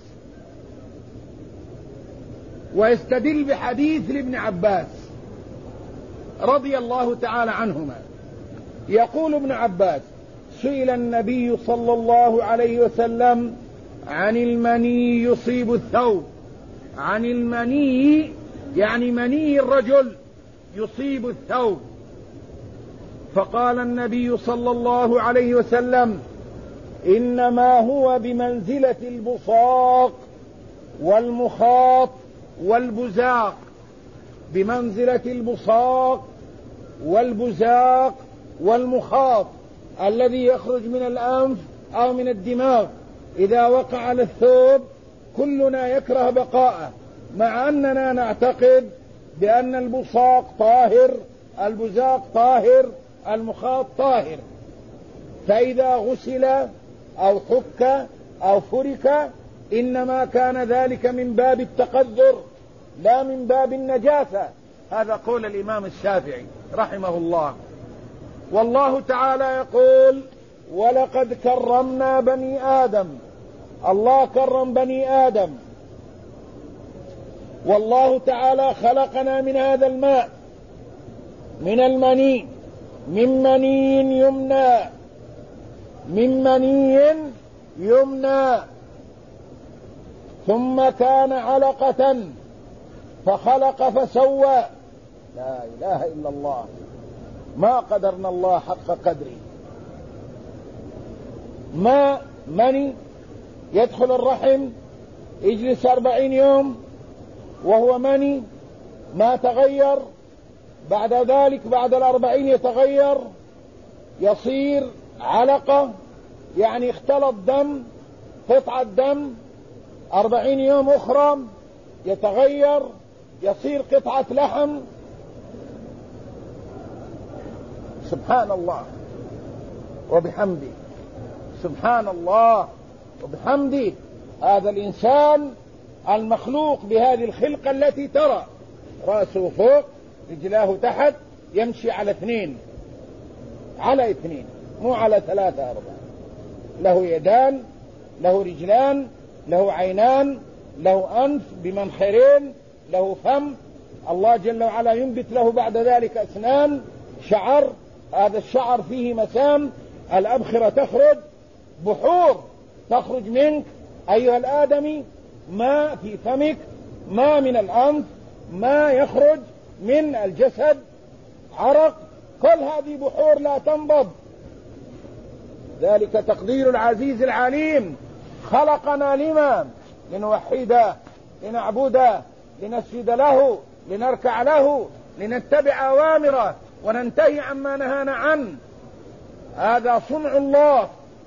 ويستدل بحديث لابن عباس رضي الله تعالى عنهما. يقول ابن عباس: سئل النبي صلى الله عليه وسلم عن المني يصيب الثوب. عن المني يعني مني الرجل يصيب الثوب، فقال النبي صلى الله عليه وسلم: إنما هو بمنزلة البصاق والمخاط والبزاق. بمنزلة البصاق والبزاق والمخاط الذي يخرج من الأنف أو من الدماغ إذا وقع على الثوب. كلنا يكره بقاءه، مع أننا نعتقد بأن البصاق طاهر، البزاق طاهر، المخاط طاهر. فإذا غسل أو حك أو فرك إنما كان ذلك من باب التقذر لا من باب النجاسة. هذا قول الإمام الشافعي رحمه الله. والله تعالى يقول: ولقد كرمنا بني آدم. الله كرم بني آدم، والله تعالى خلقنا من هذا الماء، من المني، من مني يمنى، من مني يمنى، ثم كان علقة فخلق فسوى. لا إله إلا الله، ما قدرنا الله حق قدره. ما مني يدخل الرحم يجلس 40 يوم وهو مني ما تغير، بعد ذلك بعد 40 يتغير يصير علقة، يعني اختلط دم، قطعة دم، 40 يوم أخرى يتغير يصير قطعة لحم. سبحان الله وبحمده، سبحان الله وبحمده. هذا الإنسان المخلوق بهذه الخلقة التي ترى، رأسه فوق رجلاه تحت، يمشي على 2 مو على 3 4. له يدان، له رجلان، له عينان، له أنف بمنخرين، له فم. الله جل وعلا ينبت له بعد ذلك أسنان، شعر، هذا الشعر فيه مسام، الأبخرة تخرج، بحور تخرج منك أيها الآدمي، ما في فمك، ما من الأنف، ما يخرج من الجسد، عرق، كل هذه بحور لا تنبض. ذلك تقدير العزيز العليم. خلقنا لما؟ لنوحده، لنعبده، لنسجد له، لنركع له، لنتبع أوامره وننتهي عما نهانا عنه. هذا صنع الله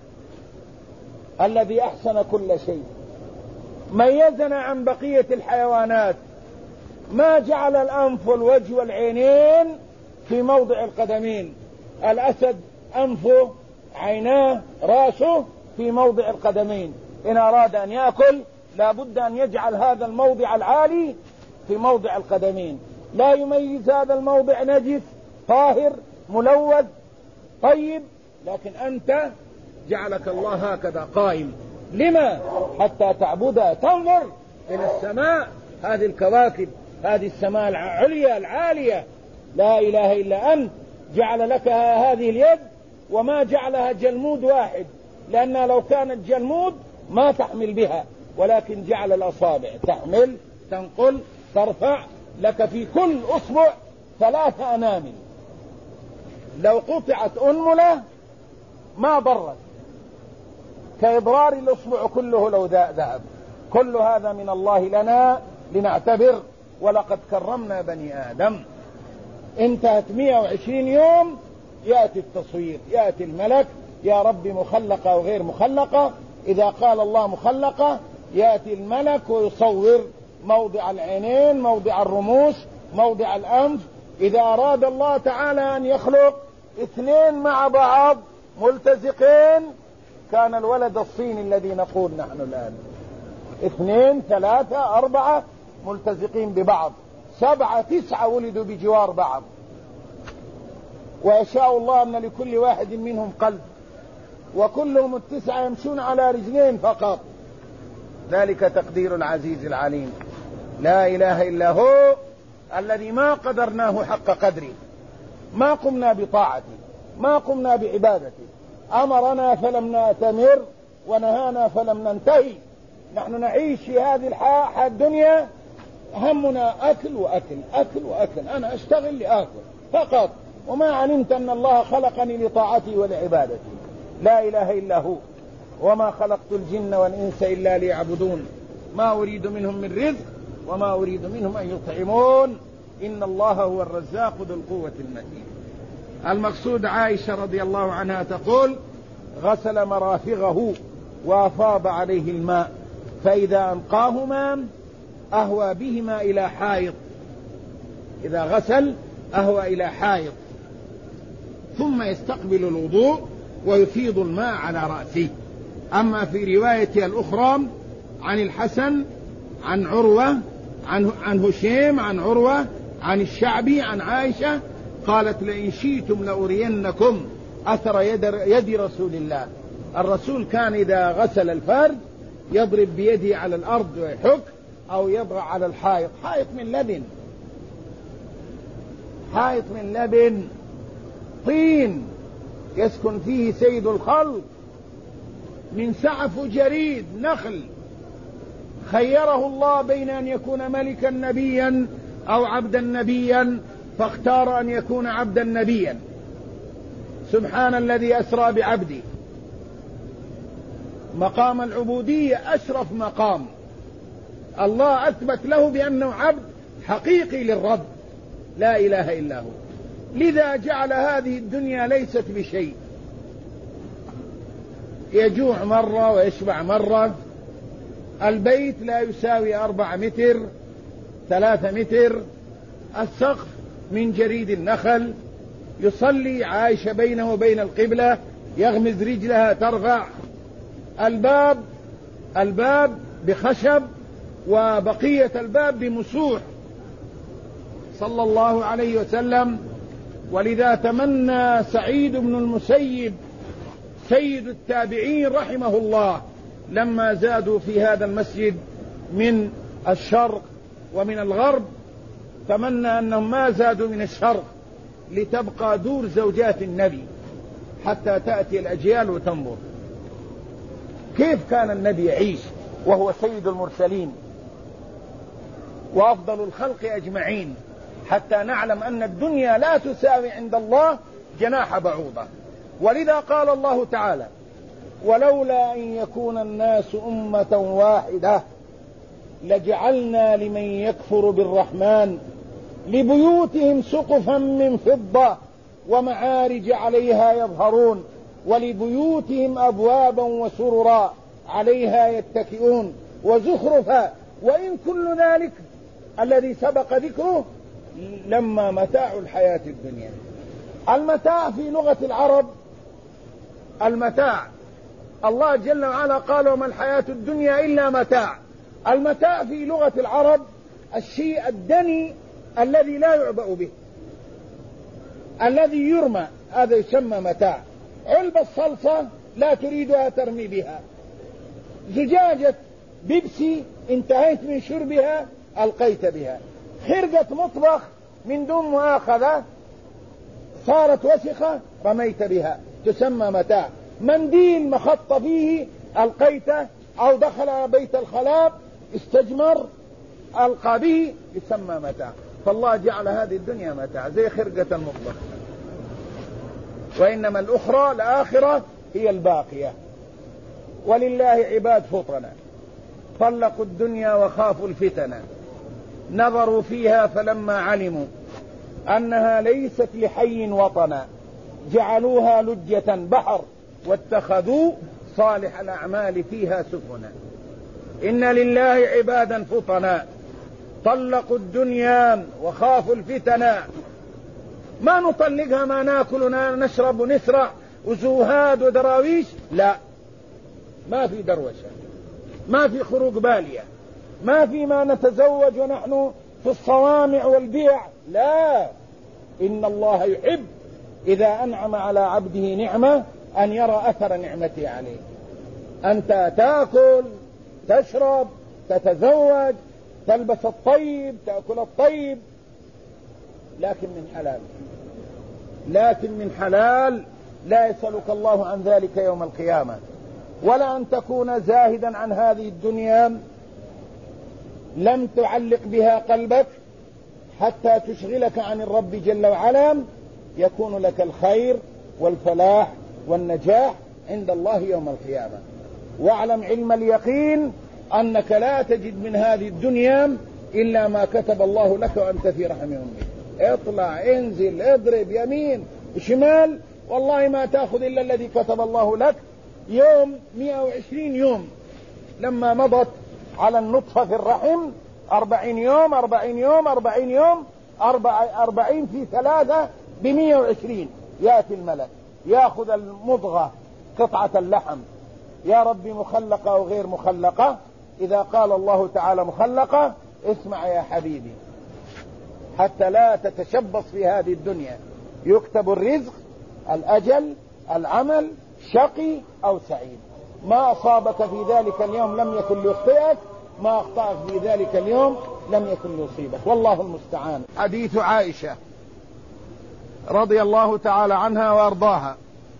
الذي أحسن كل شيء، ميزنا عن بقية الحيوانات. ما جعل الأنف والوجه والعينين في موضع القدمين. الأسد أنفه، عيناه، راسه في موضع القدمين. إن أراد أن يأكل لا بد أن يجعل هذا الموضع العالي في موضع القدمين، لا يميز هذا الموضع نجس طاهر ملوث طيب، لكن أنت جعلك الله هكذا قائم. لما؟ حتى تعبدها. تنظر إلى السماء، هذه الكواكب، هذه السماء العليا العالية، لا إله إلا أنت. جعل لك هذه اليد وما جعلها جلمود واحد، لأنها لو كانت جلمود ما تحمل بها، ولكن جعل الأصابع تحمل تنقل ترفع. لك في كل أصبع 3 أنامل، لو قطعت أنملة ما ضرت، كإضرار الأصبع كله لو ذهب. كل هذا من الله لنا لنعتبر. ولقد كرمنا بني آدم. انتهت 120 يوم يأتي التصوير، يأتي الملك، يا رب مخلقة وغير مخلقة. إذا قال الله مخلقة يأتي الملك ويصور موضع العينين، موضع الرموش، موضع الأنف. إذا أراد الله تعالى أن يخلق 2 مع بعض ملتزقين كان الولد الصيني الذي نقول نحن الآن 2 3 4 ملتزقين ببعض، 7 9 ولدوا بجوار بعض. ويشاء الله أن لكل واحد منهم قلب، وكلهم 9 يمشون على رجلين فقط. ذلك تقدير العزيز العليم. لا إله إلا هو الذي ما قدرناه حق قدره، ما قمنا بطاعته، ما قمنا بعبادته. أمرنا فلم نأتمر ونهانا فلم ننتهي. نحن نعيش في هذه الحياة الدنيا همنا أكل وأكل أكل وأكل. أنا أشتغل لأكل فقط، وما علمت أن الله خلقني لطاعتي ولعبادتي. لا إله إلا هو. وما خلقت الجن والإنس إلا ليعبدون ما أريد منهم من رزق وما أريد منهم أن يطعمون إن الله هو الرزاق ذو القوة المتين. المقصود عائشة رضي الله عنها تقول: غسل مرافغه وأفاض عليه الماء، فإذا أنقاهما أهوى بهما إلى حائط. إذا غسل أهوى إلى حائط، ثم يستقبل الوضوء ويفيض الماء على رأسه. أما في رواية الأخرى عن الحسن عن عروة عن هشيم عن عروة عن الشعبي عن عائشة قالت: لئن شئتم لأرينكم أثر يد رسول الله. الرسول كان إذا غسل الفرج يضرب بيده على الأرض ويحك، أو يضع على الحائط، حائط من لبن، حائط من لبن طين يسكن فيه سيد الخلق، من سعف جريد نخل. خيره الله بين أن يكون ملكا نبيا أو عبدا نبيا، فاختار أن يكون عبدا نبيا. سبحان الذي أسرى بعبده. مقام العبودية أشرف مقام، الله أثبت له بأنه عبد حقيقي للرب، لا إله إلا هو. لذا جعل هذه الدنيا ليست بشيء، يجوع مرة ويشبع مرة. البيت لا يساوي 4 متر 3 متر، السقف من جريد النخل. يصلي عائشة بينه وبين القبلة، يغمز رجلها ترفع. الباب بخشب، وبقية الباب بمسوح صلى الله عليه وسلم. ولذا تمنى سعيد بن المسيب سيد التابعين رحمه الله لما زادوا في هذا المسجد من الشرق ومن الغرب، تمنى أنهم ما زادوا من الشرق لتبقى دور زوجات النبي حتى تأتي الأجيال وتنظر كيف كان النبي يعيش وهو سيد المرسلين وأفضل الخلق أجمعين، حتى نعلم أن الدنيا لا تساوي عند الله جناح بعوضة. ولذا قال الله تعالى: ولولا أن يكون الناس أمة واحدة لجعلنا لمن يكفر بالرحمن لبيوتهم سقفا من فضة ومعارج عليها يظهرون ولبيوتهم أبوابا وسررا عليها يتكئون وزخرفا وإن كل ذلك الذي سبق ذكره لما متاع الحياة الدنيا. المتاع في لغة العرب المتاع، الله جل وعلا قال: وما الحياة الدنيا إلا متاع. المتاع في لغة العرب الشيء الدني الذي لا يعبأ به، الذي يرمى، هذا يسمى متاع. علبة صلصة لا تريدها ترمي بها، زجاجة بيبسي انتهيت من شربها ألقيت بها، خرقة مطبخ من دون مؤاخذة صارت وسخة رميت بها، تسمى متاع. منديل مخط فيه ألقيته، أو دخل بيت الخلاء استجمر ألقى به، يسمى متاع. فالله جعل هذه الدنيا متاع زي خرقة المطبخ، وإنما الأخرى الآخرة هي الباقية. ولله عباد فطنا طلقوا الدنيا وخافوا الفتنة، نظروا فيها فلما علموا أنها ليست لحي وطنا جعلوها لجة بحر واتخذوا صالح الأعمال فيها سفنا. إن لله عبادا فطنا طلقوا الدنيا وخافوا الفتنة، ما نطلقها ما ناكل ونشرب ونسرع وزهاد ودراويش، لا، ما في دروشة، ما في خروج بالية، ما في ما نتزوج ونحن في الصوامع والبيع، لا. إن الله يحب إذا أنعم على عبده نعمة أن يرى أثر نعمته عليه. أنت تأكل تشرب تتزوج تلبس الطيب تأكل الطيب، لكن من حلال، لكن من حلال لا يسألك الله عن ذلك يوم القيامة. ولا أن تكون زاهدا عن هذه الدنيا لم تعلق بها قلبك حتى تشغلك عن الرب جل وعلا، يكون لك الخير والفلاح والنجاح عند الله يوم القيامة. واعلم علم اليقين أنك لا تجد من هذه الدنيا إلا ما كتب الله لك وأنت في رحم أمك. اطلع انزل اضرب يمين شمال، والله ما تأخذ إلا الذي كتب الله لك. يوم 120 يوم لما مضت على النطفة في الرحم 40 يوم 40 يوم 40 يوم 40 في 3 ب120 يأتي الملك يأخذ المضغة قطعة اللحم، يا ربي مخلقة أو غير مخلقة؟ إذا قال الله تعالى مخلقة اسمع يا حبيبي حتى لا تتشبص في هذه الدنيا، يكتب الرزق الأجل العمل شقي أو سعيد. ما أصابك في ذلك اليوم لم يكن ليخطئك، ما أخطأك في ذلك اليوم لم يكن ليصيبك، والله المستعان. حديث عائشة رضي الله تعالى عنها وأرضاها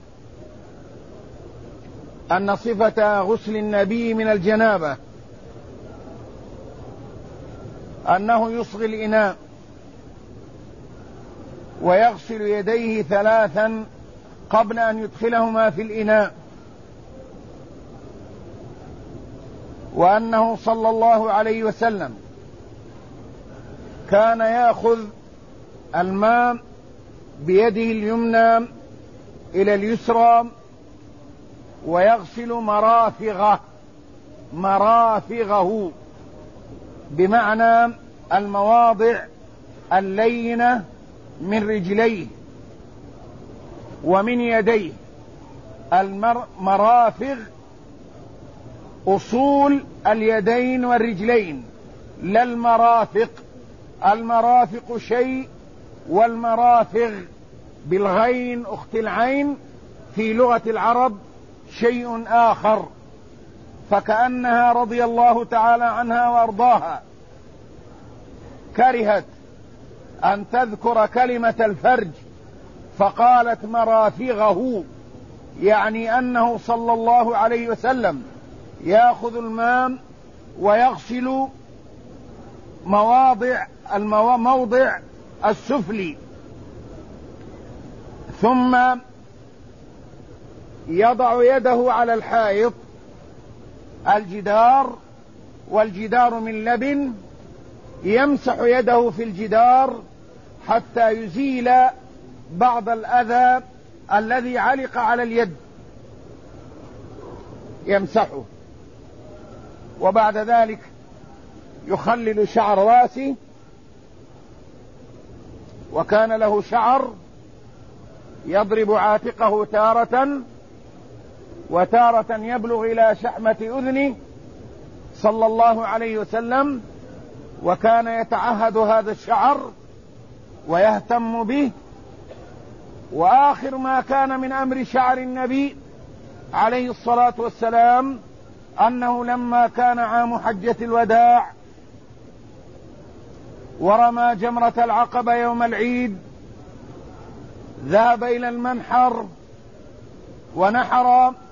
أن صفة غسل النبي من الجنابة أنه يصغي الإناء ويغسل يديه 3 قبل أن يدخلهما في الإناء، وأنه صلى الله عليه وسلم كان يأخذ الماء بيده اليمنى إلى اليسرى ويغسل مرافغه بمعنى المواضع اللينة من رجليه ومن يديه. المرافغ أصول اليدين والرجلين لا المرافق. المرافق شيء والمرافغ بالغين أخت العين في لغة العرب شيء آخر. فكأنها رضي الله تعالى عنها وأرضاها كرهت أن تذكر كلمة الفرج فقالت مرافغه، يعني أنه صلى الله عليه وسلم يأخذ الماء ويغسل موضع السفلي، ثم يضع يده على الحائط الجدار، والجدار من لبن، يمسح يده في الجدار حتى يزيل بعض الأذى الذي علق على اليد يمسحه، وبعد ذلك يخلل شعر راسه، وكان له شعر يضرب عاتقه تارة وتارة يبلغ إلى شحمة أذنه صلى الله عليه وسلم، وكان يتعهد هذا الشعر ويهتم به. وآخر ما كان من أمر شعر النبي عليه الصلاة والسلام أنه لما كان عام حجة الوداع ورمى جمرة العقبة يوم العيد، ذهب إلى المنحر ونحر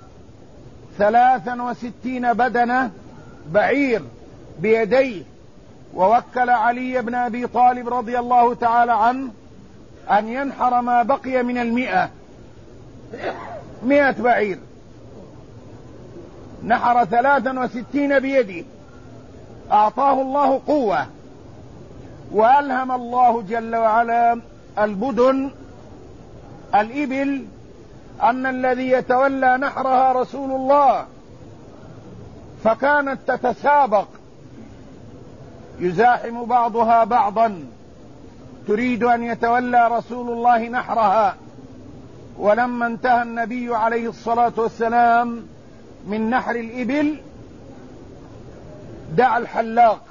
63 بدنة بعير بيديه، ووكل علي بن أبي طالب رضي الله تعالى عنه أن ينحر ما بقي من 100 بعير. نحر 63 بيده، أعطاه الله قوة، وألهم الله جل وعلا البدن الإبل أن الذي يتولى نحرها رسول الله، فكانت تتسابق، يزاحم بعضها بعضا، تريد أن يتولى رسول الله نحرها. ولما انتهى النبي عليه الصلاة والسلام من نحر الإبل دعا الحلاق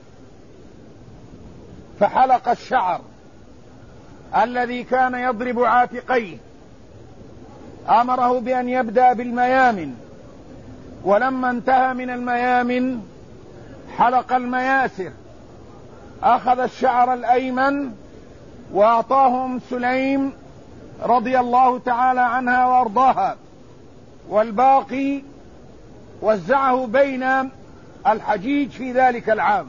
فحلق الشعر الذي كان يضرب عاتقيه، أمره بأن يبدأ بالميامن، ولما انتهى من الميامن حلق المياسر، أخذ الشعر الأيمن وأعطاه أم سليم رضي الله تعالى عنها وأرضاها، والباقي وزعه بين الحجيج في ذلك العام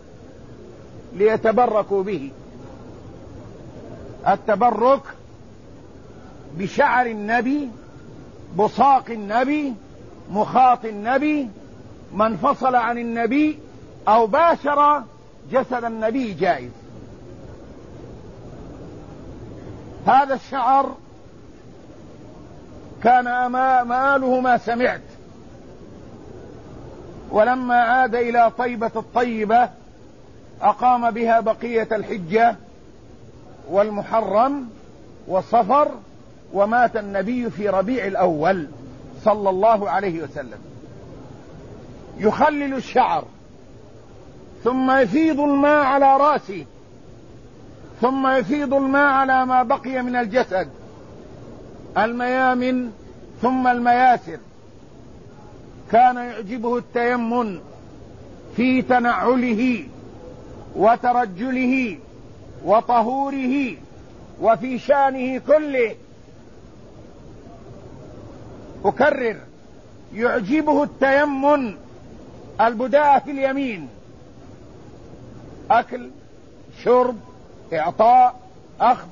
ليتبركوا به. التبرك بشعر النبي، بصاق النبي، مخاط النبي، من انفصل عن النبي أو باشر جسد النبي جائز. هذا الشعر كان مآله ما سمعت. ولما عاد إلى طيبة الطيبة أقام بها بقية الحجة والمحرم والصفر، ومات النبي في ربيع الأول صلى الله عليه وسلم. يخلل الشعر ثم يفيض الماء على رأسه، ثم يفيض الماء على ما بقي من الجسد، الميامن ثم المياسر. كان يعجبه التيمن في تنعله وترجله وطهوره وفي شانه كله. أكرر، يعجبه التيمن، البداءة في اليمين، أكل، شرب، إعطاء، أخذ،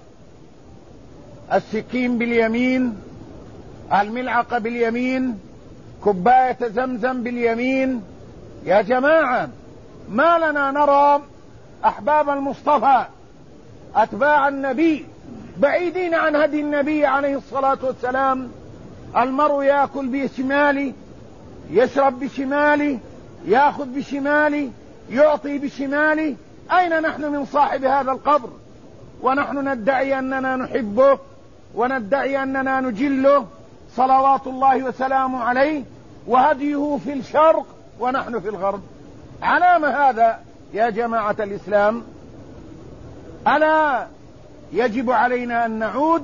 السكين باليمين، الملعقة باليمين، كوباية زمزم باليمين. يا جماعة، ما لنا نرى أحباب المصطفى أتباع النبي بعيدين عن هدي النبي عليه الصلاة والسلام. المرء يأكل بشماله، يشرب بشماله، يأخذ بشماله، يعطي بشماله. أين نحن من صاحب هذا القبر؟ ونحن ندعي أننا نحبه وندعي أننا نجله صلوات الله وسلامه عليه، وهديه في الشرق ونحن في الغرب. علام هذا يا جماعة الإسلام؟ ألا يجب علينا أن نعود؟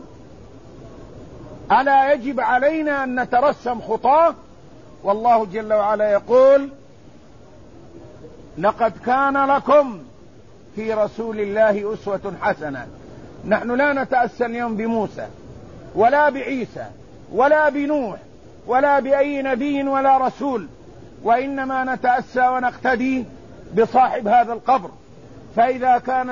ألا يجب علينا أن نترسم خطاه؟ والله جل وعلا يقول: لقد كان لكم في رسول الله أسوة حسنة. نحن لا نتأسى اليوم بموسى ولا بعيسى ولا بنوح ولا بأي نبي ولا رسول، وإنما نتأسى ونقتدي بصاحب هذا القبر. فإذا كان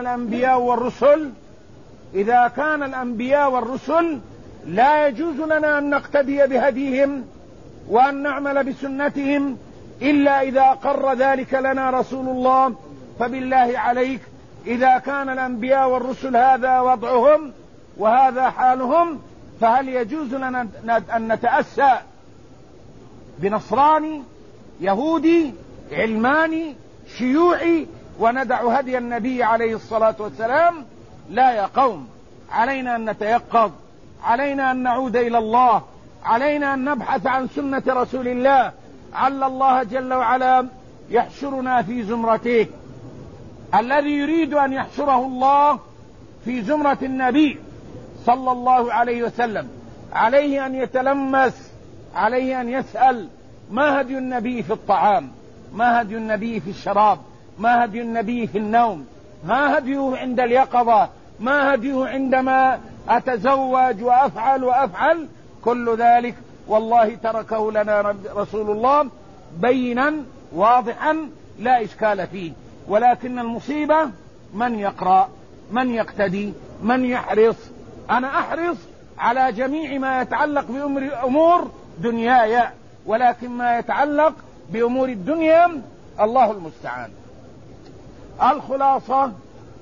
الأنبياء والرسل لا يجوز لنا أن نقتدي بهديهم وأن نعمل بسنتهم إلا إذا أقر ذلك لنا رسول الله. فبالله عليك، إذا كان الأنبياء والرسل هذا وضعهم وهذا حالهم، فهل يجوز لنا أن نتأسى بنصراني، يهودي، علماني، شيوعي، وندع هدي النبي عليه الصلاة والسلام؟ لا يا قوم، علينا أن نتيقظ، علينا أن نعود إلى الله، علينا أن نبحث عن سنة رسول الله. عل الله جل وعلا يحشرنا في زمرته. الذي يريد أن يحشره الله في زمرة النبي صلى الله عليه وسلم عليه أن يتلمس، عليه أن يسأل: ما هدي النبي في الطعام؟ ما هدي النبي في الشراب؟ ما هدي النبي في النوم؟ ما هديه عند اليقظة؟ ما هديه عندما أتزوج وأفعل؟ كل ذلك والله تركه لنا رسول الله بينا واضحا لا إشكال فيه. ولكن المصيبة من يقرأ، من يقتدي، من يحرص. أنا أحرص على جميع ما يتعلق بأمور دنياي، ولكن ما يتعلق بأمور الدنيا الله المستعان. الخلاصة: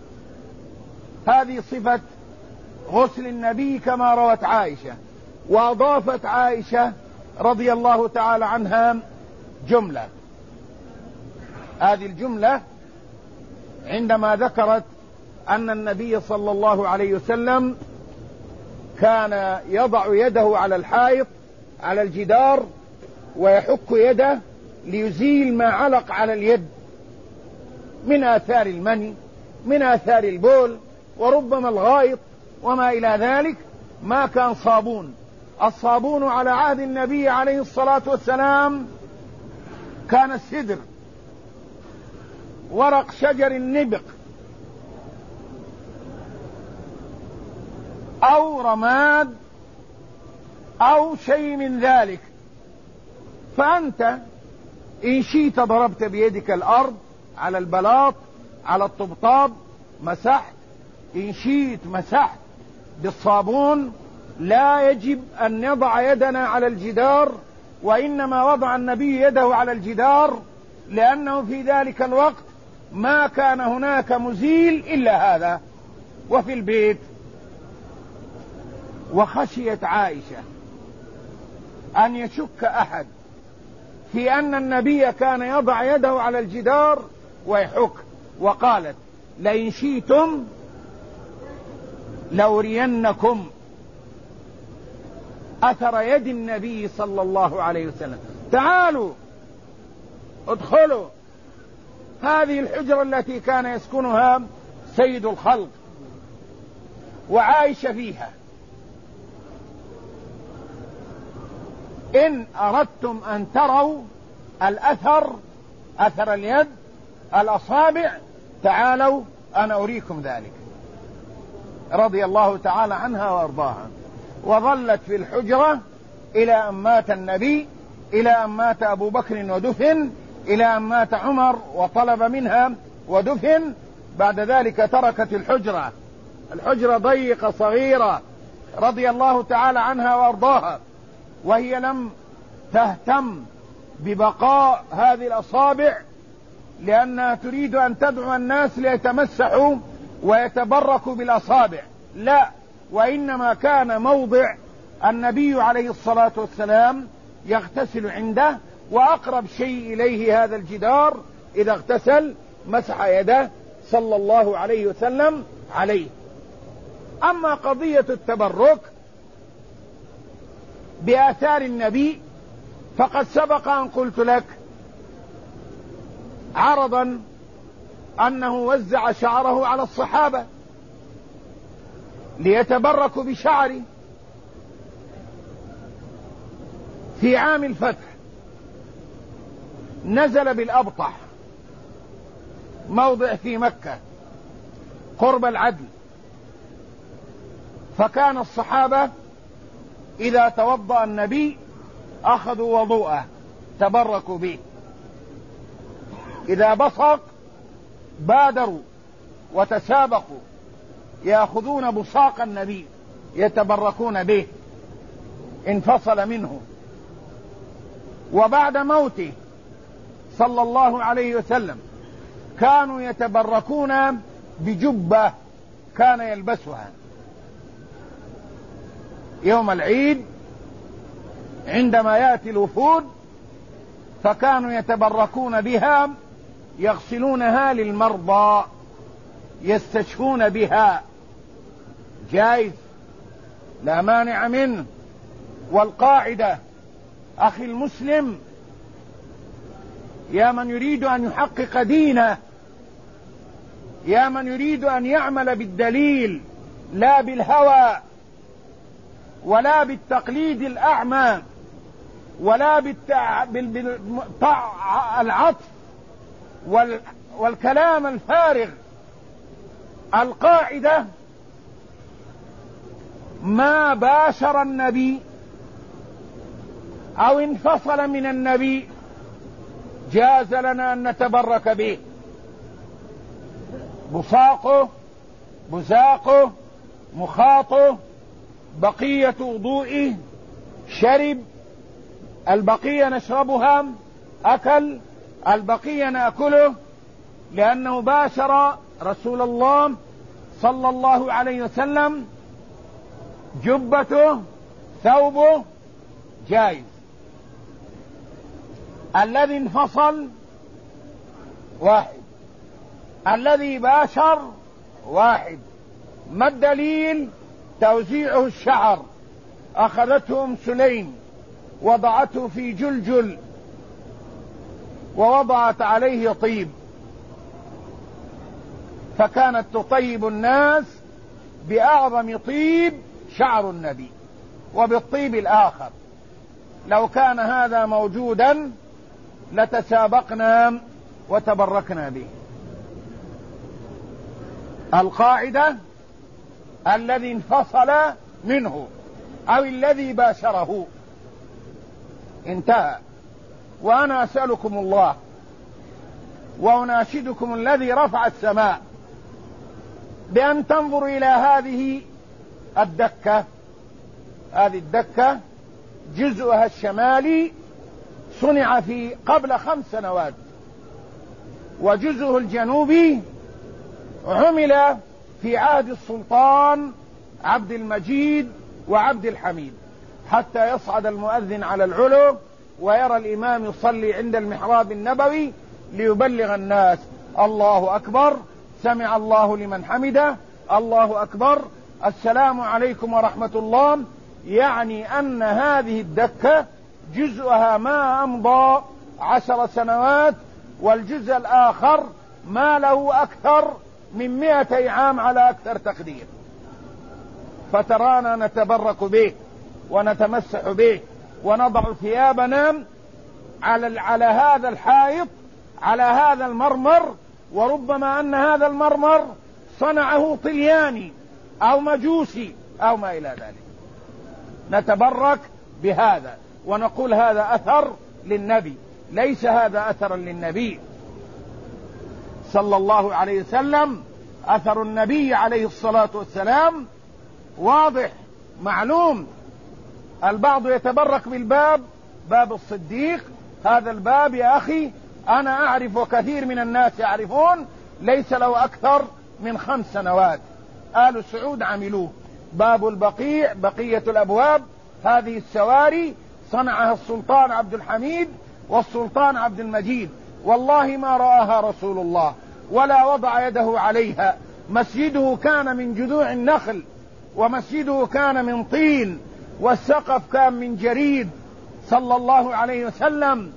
هذه صفة غسل النبي كما روت عائشة. وأضافت عائشة رضي الله تعالى عنها جملة. هذه الجملة عندما ذكرت أن النبي صلى الله عليه وسلم كان يضع يده على الحائط على الجدار ويحك يده ليزيل ما علق على اليد من آثار المني، من آثار البول، وربما الغائط وما إلى ذلك. ما كان صابون. الصابون على عهد النبي عليه الصلاة والسلام كان السدر، ورق شجر النبق، أو رماد أو شيء من ذلك. فأنت إن شئت ضربت بيدك الأرض على البلاط على الطبطاب مسحت، إن شئت مسحت بالصابون. لا يجب أن نضع يدنا على الجدار، وإنما وضع النبي يده على الجدار لأنه في ذلك الوقت ما كان هناك مزيل إلا هذا. وفي البيت، وخشيت عائشة أن يشك أحد في أن النبي كان يضع يده على الجدار ويحك، وقالت: لئن شئتم لأرينكم أثر يد النبي صلى الله عليه وسلم. تعالوا ادخلوا هذه الحجرة التي كان يسكنها سيد الخلق وعائشة فيها. إن أردتم أن تروا الأثر، أثر اليد، الأصابع، تعالوا أنا أريكم ذلك. رضي الله تعالى عنها وأرضاها. وظلت في الحجرة إلى أن مات النبي، إلى أن مات أبو بكر ودفن، إلى أن مات عمر وطلب منها ودفن. بعد ذلك تركت الحجرة. الحجرة ضيقة صغيرة رضي الله تعالى عنها وأرضاها، وهي لم تهتم ببقاء هذه الأصابع لأنها تريد أن تدعو الناس ليتمسحوا ويتبركوا بالأصابع. لا، وإنما كان موضع النبي عليه الصلاة والسلام يغتسل عنده، وأقرب شيء إليه هذا الجدار. إذا اغتسل مسح يده صلى الله عليه وسلم عليه. أما قضية التبرك بآثار النبي فقد سبق أن قلت لك عرضا أنه وزع شعره على الصحابة ليتبركوا بشعره في عام الفتح. نزل بالأبطح، موضع في مكة قرب العدل، فكان الصحابة إذا توضأ النبي أخذوا وضوءه تبركوا به. إذا بصق بادروا وتسابقوا يأخذون بصاق النبي يتبركون به، انفصل منه. وبعد موته صلى الله عليه وسلم كانوا يتبركون بجبة كان يلبسها يوم العيد عندما يأتي الوفود، فكانوا يتبركون بها، يغسلونها للمرضى، يستشفون بها، جائز لا مانع منه. والقاعدة أخي المسلم يا من يريد أن يحقق دينه، يا من يريد أن يعمل بالدليل لا بالهوى ولا بالتقليد الأعمى ولا بالعطف والكلام الفارغ. القاعدة: ما باشر النبي أو انفصل من النبي جاز لنا أن نتبرك به. بصاقه، بزاقه، مخاطه، بقية وضوئه، شرب، البقية نشربها، أكل، البقية نأكله، لأنه باشر رسول الله صلى الله عليه وسلم، جبته، ثوبه، جائز. الذي انفصل واحد، الذي باشر واحد. ما الدليل؟ توزيعه الشعر، أخذته أم سليم وضعته في جلجل ووضعت عليه طيب، فكانت تطيب الناس بأعظم طيب شعر النبي وبالطيب الآخر. لو كان هذا موجودا لتسابقنا وتبركنا به. القاعدة: الذي انفصل منه أو الذي باشره، انتهى. وأنا أسألكم الله وأناشدكم الذي رفع السماء بأن تنظروا إلى هذه الدكة. هذه الدكة جزءها الشمالي صنع في قبل 5 سنوات، وجزءه الجنوبي عمل في عهد السلطان عبد المجيد وعبد الحميد، حتى يصعد المؤذن على العلو ويرى الإمام يصلي عند المحراب النبوي ليبلغ الناس: الله أكبر، سمع الله لمن حمده، الله أكبر، السلام عليكم ورحمة الله. يعني أن هذه الدكة جزءها ما أمضى 10 سنوات، والجزء الآخر ما له أكثر من 200 عام على أكثر تقدير. فترانا نتبرك به ونتمسح به ونضع ثيابنا على هذا الحائط، على هذا المرمر، وربما أن هذا المرمر صنعه طلياني أو مجوسي أو ما إلى ذلك. نتبرك بهذا ونقول هذا أثر للنبي. ليس هذا أثرا للنبي صلى الله عليه وسلم. أثر النبي عليه الصلاة والسلام واضح معلوم. البعض يتبرك بالباب، باب الصديق. هذا الباب يا أخي أنا أعرف وكثير من الناس يعرفون ليس له أكثر من 5 سنوات. آل سعود عملوه. باب البقيع، بقية الأبواب، هذه السواري صنعها السلطان عبد الحميد والسلطان عبد المجيد. والله ما رآها رسول الله ولا وضع يده عليها. مسجده كان من جذوع النخل، ومسجده كان من طين، والسقف كان من جريد صلى الله عليه وسلم.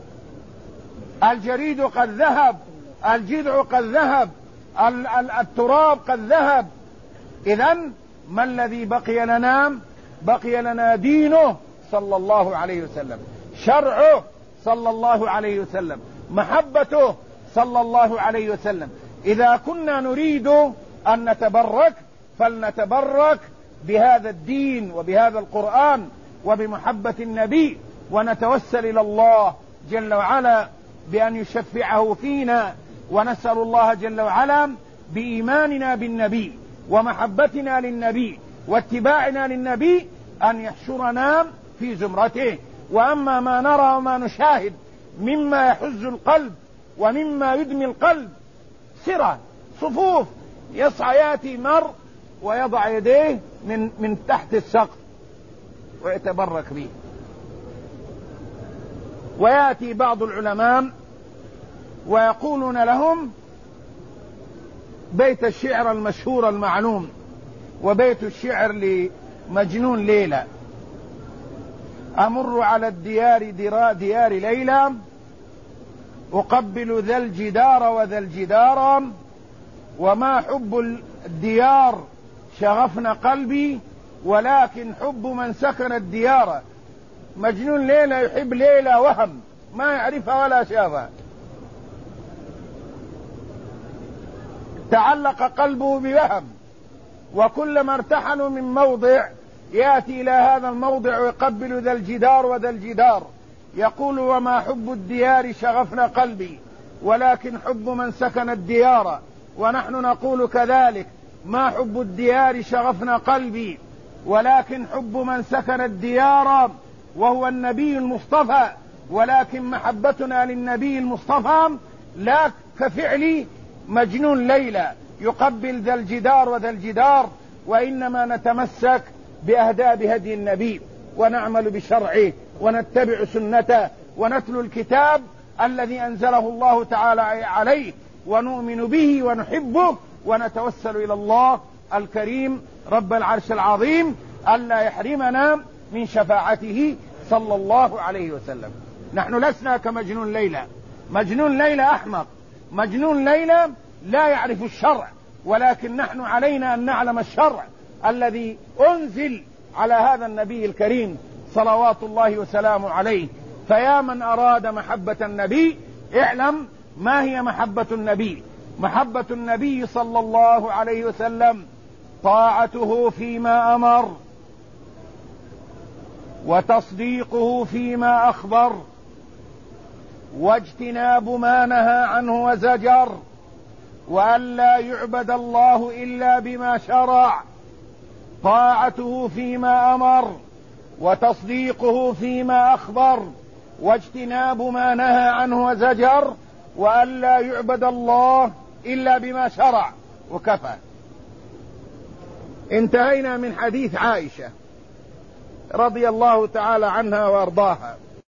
الجريد قد ذهب، الجذع قد ذهب، التراب قد ذهب. إذن ما الذي بقي لنا؟ بقي لنا دينه صلى الله عليه وسلم، شرعه صلى الله عليه وسلم، محبته صلى الله عليه وسلم. إذا كنا نريد أن نتبرك فلنتبرك بهذا الدين وبهذا القرآن وبمحبة النبي، ونتوسل إلى الله جل وعلا بأن يشفعه فينا، ونسأل الله جل وعلا بإيماننا بالنبي ومحبتنا للنبي واتباعنا للنبي أن يحشرنا في زمرته. وأما ما نرى وما نشاهد مما يحز القلب ومما يدمي القلب، سرى صفوف يسعى يأتي مر ويضع يديه من تحت السقف ويتبرك به. ويأتي بعض العلماء ويقولون لهم بيت الشعر المشهور المعلوم، وبيت الشعر لمجنون ليلى: أمر على الديار ديار ليلى أقبل ذا الجدار وذا الجدار، وما حب الديار شغفنا قلبي، ولكن حب من سكن الديار. مجنون ليلى يحب ليلى وهم ما يعرفها ولا شافها، تعلق قلبه بوهم، وكلما ارتحلوا من موضع يأتي إلى هذا الموضع ويقبل ذا الجدار وذا الجدار، يقول وما حب الديار شغفنا قلبي، ولكن حب من سكن الديار. ونحن نقول كذلك، ما حب الديار شغفنا قلبي، ولكن حب من سكن الديار وهو النبي المصطفى. ولكن محبتنا للنبي المصطفى لا كفعل مجنون ليلى يقبل ذا الجدار وذا الجدار، وإنما نتمسك بأهداب هدي النبي، ونعمل بشرعه، ونتبع سنته، ونتلو الكتاب الذي أنزله الله تعالى عليه، ونؤمن به ونحبه، ونتوسل إلى الله الكريم رب العرش العظيم ألا يحرمنا من شفاعته صلى الله عليه وسلم. نحن لسنا كمجنون ليلى. مجنون ليلى أحمق، مجنون ليلى لا يعرف الشرع، ولكن نحن علينا أن نعلم الشرع الذي أنزل على هذا النبي الكريم صلوات الله وسلامه عليه. فيا من أراد محبة النبي اعلم ما هي محبة النبي. محبة النبي صلى الله عليه وسلم طاعته فيما أمر، وتصديقه فيما أخبر، واجتناب ما نهى عنه وزجر، وأن لا يعبد الله إلا بما شرع. طاعته فيما أمر، وتصديقه فيما أخبر، واجتناب ما نهى عنه وزجر، وأن لا يعبد الله إلا بما شرع. وكفى. انتهينا من حديث عائشة رضي الله تعالى عنها وارضاها.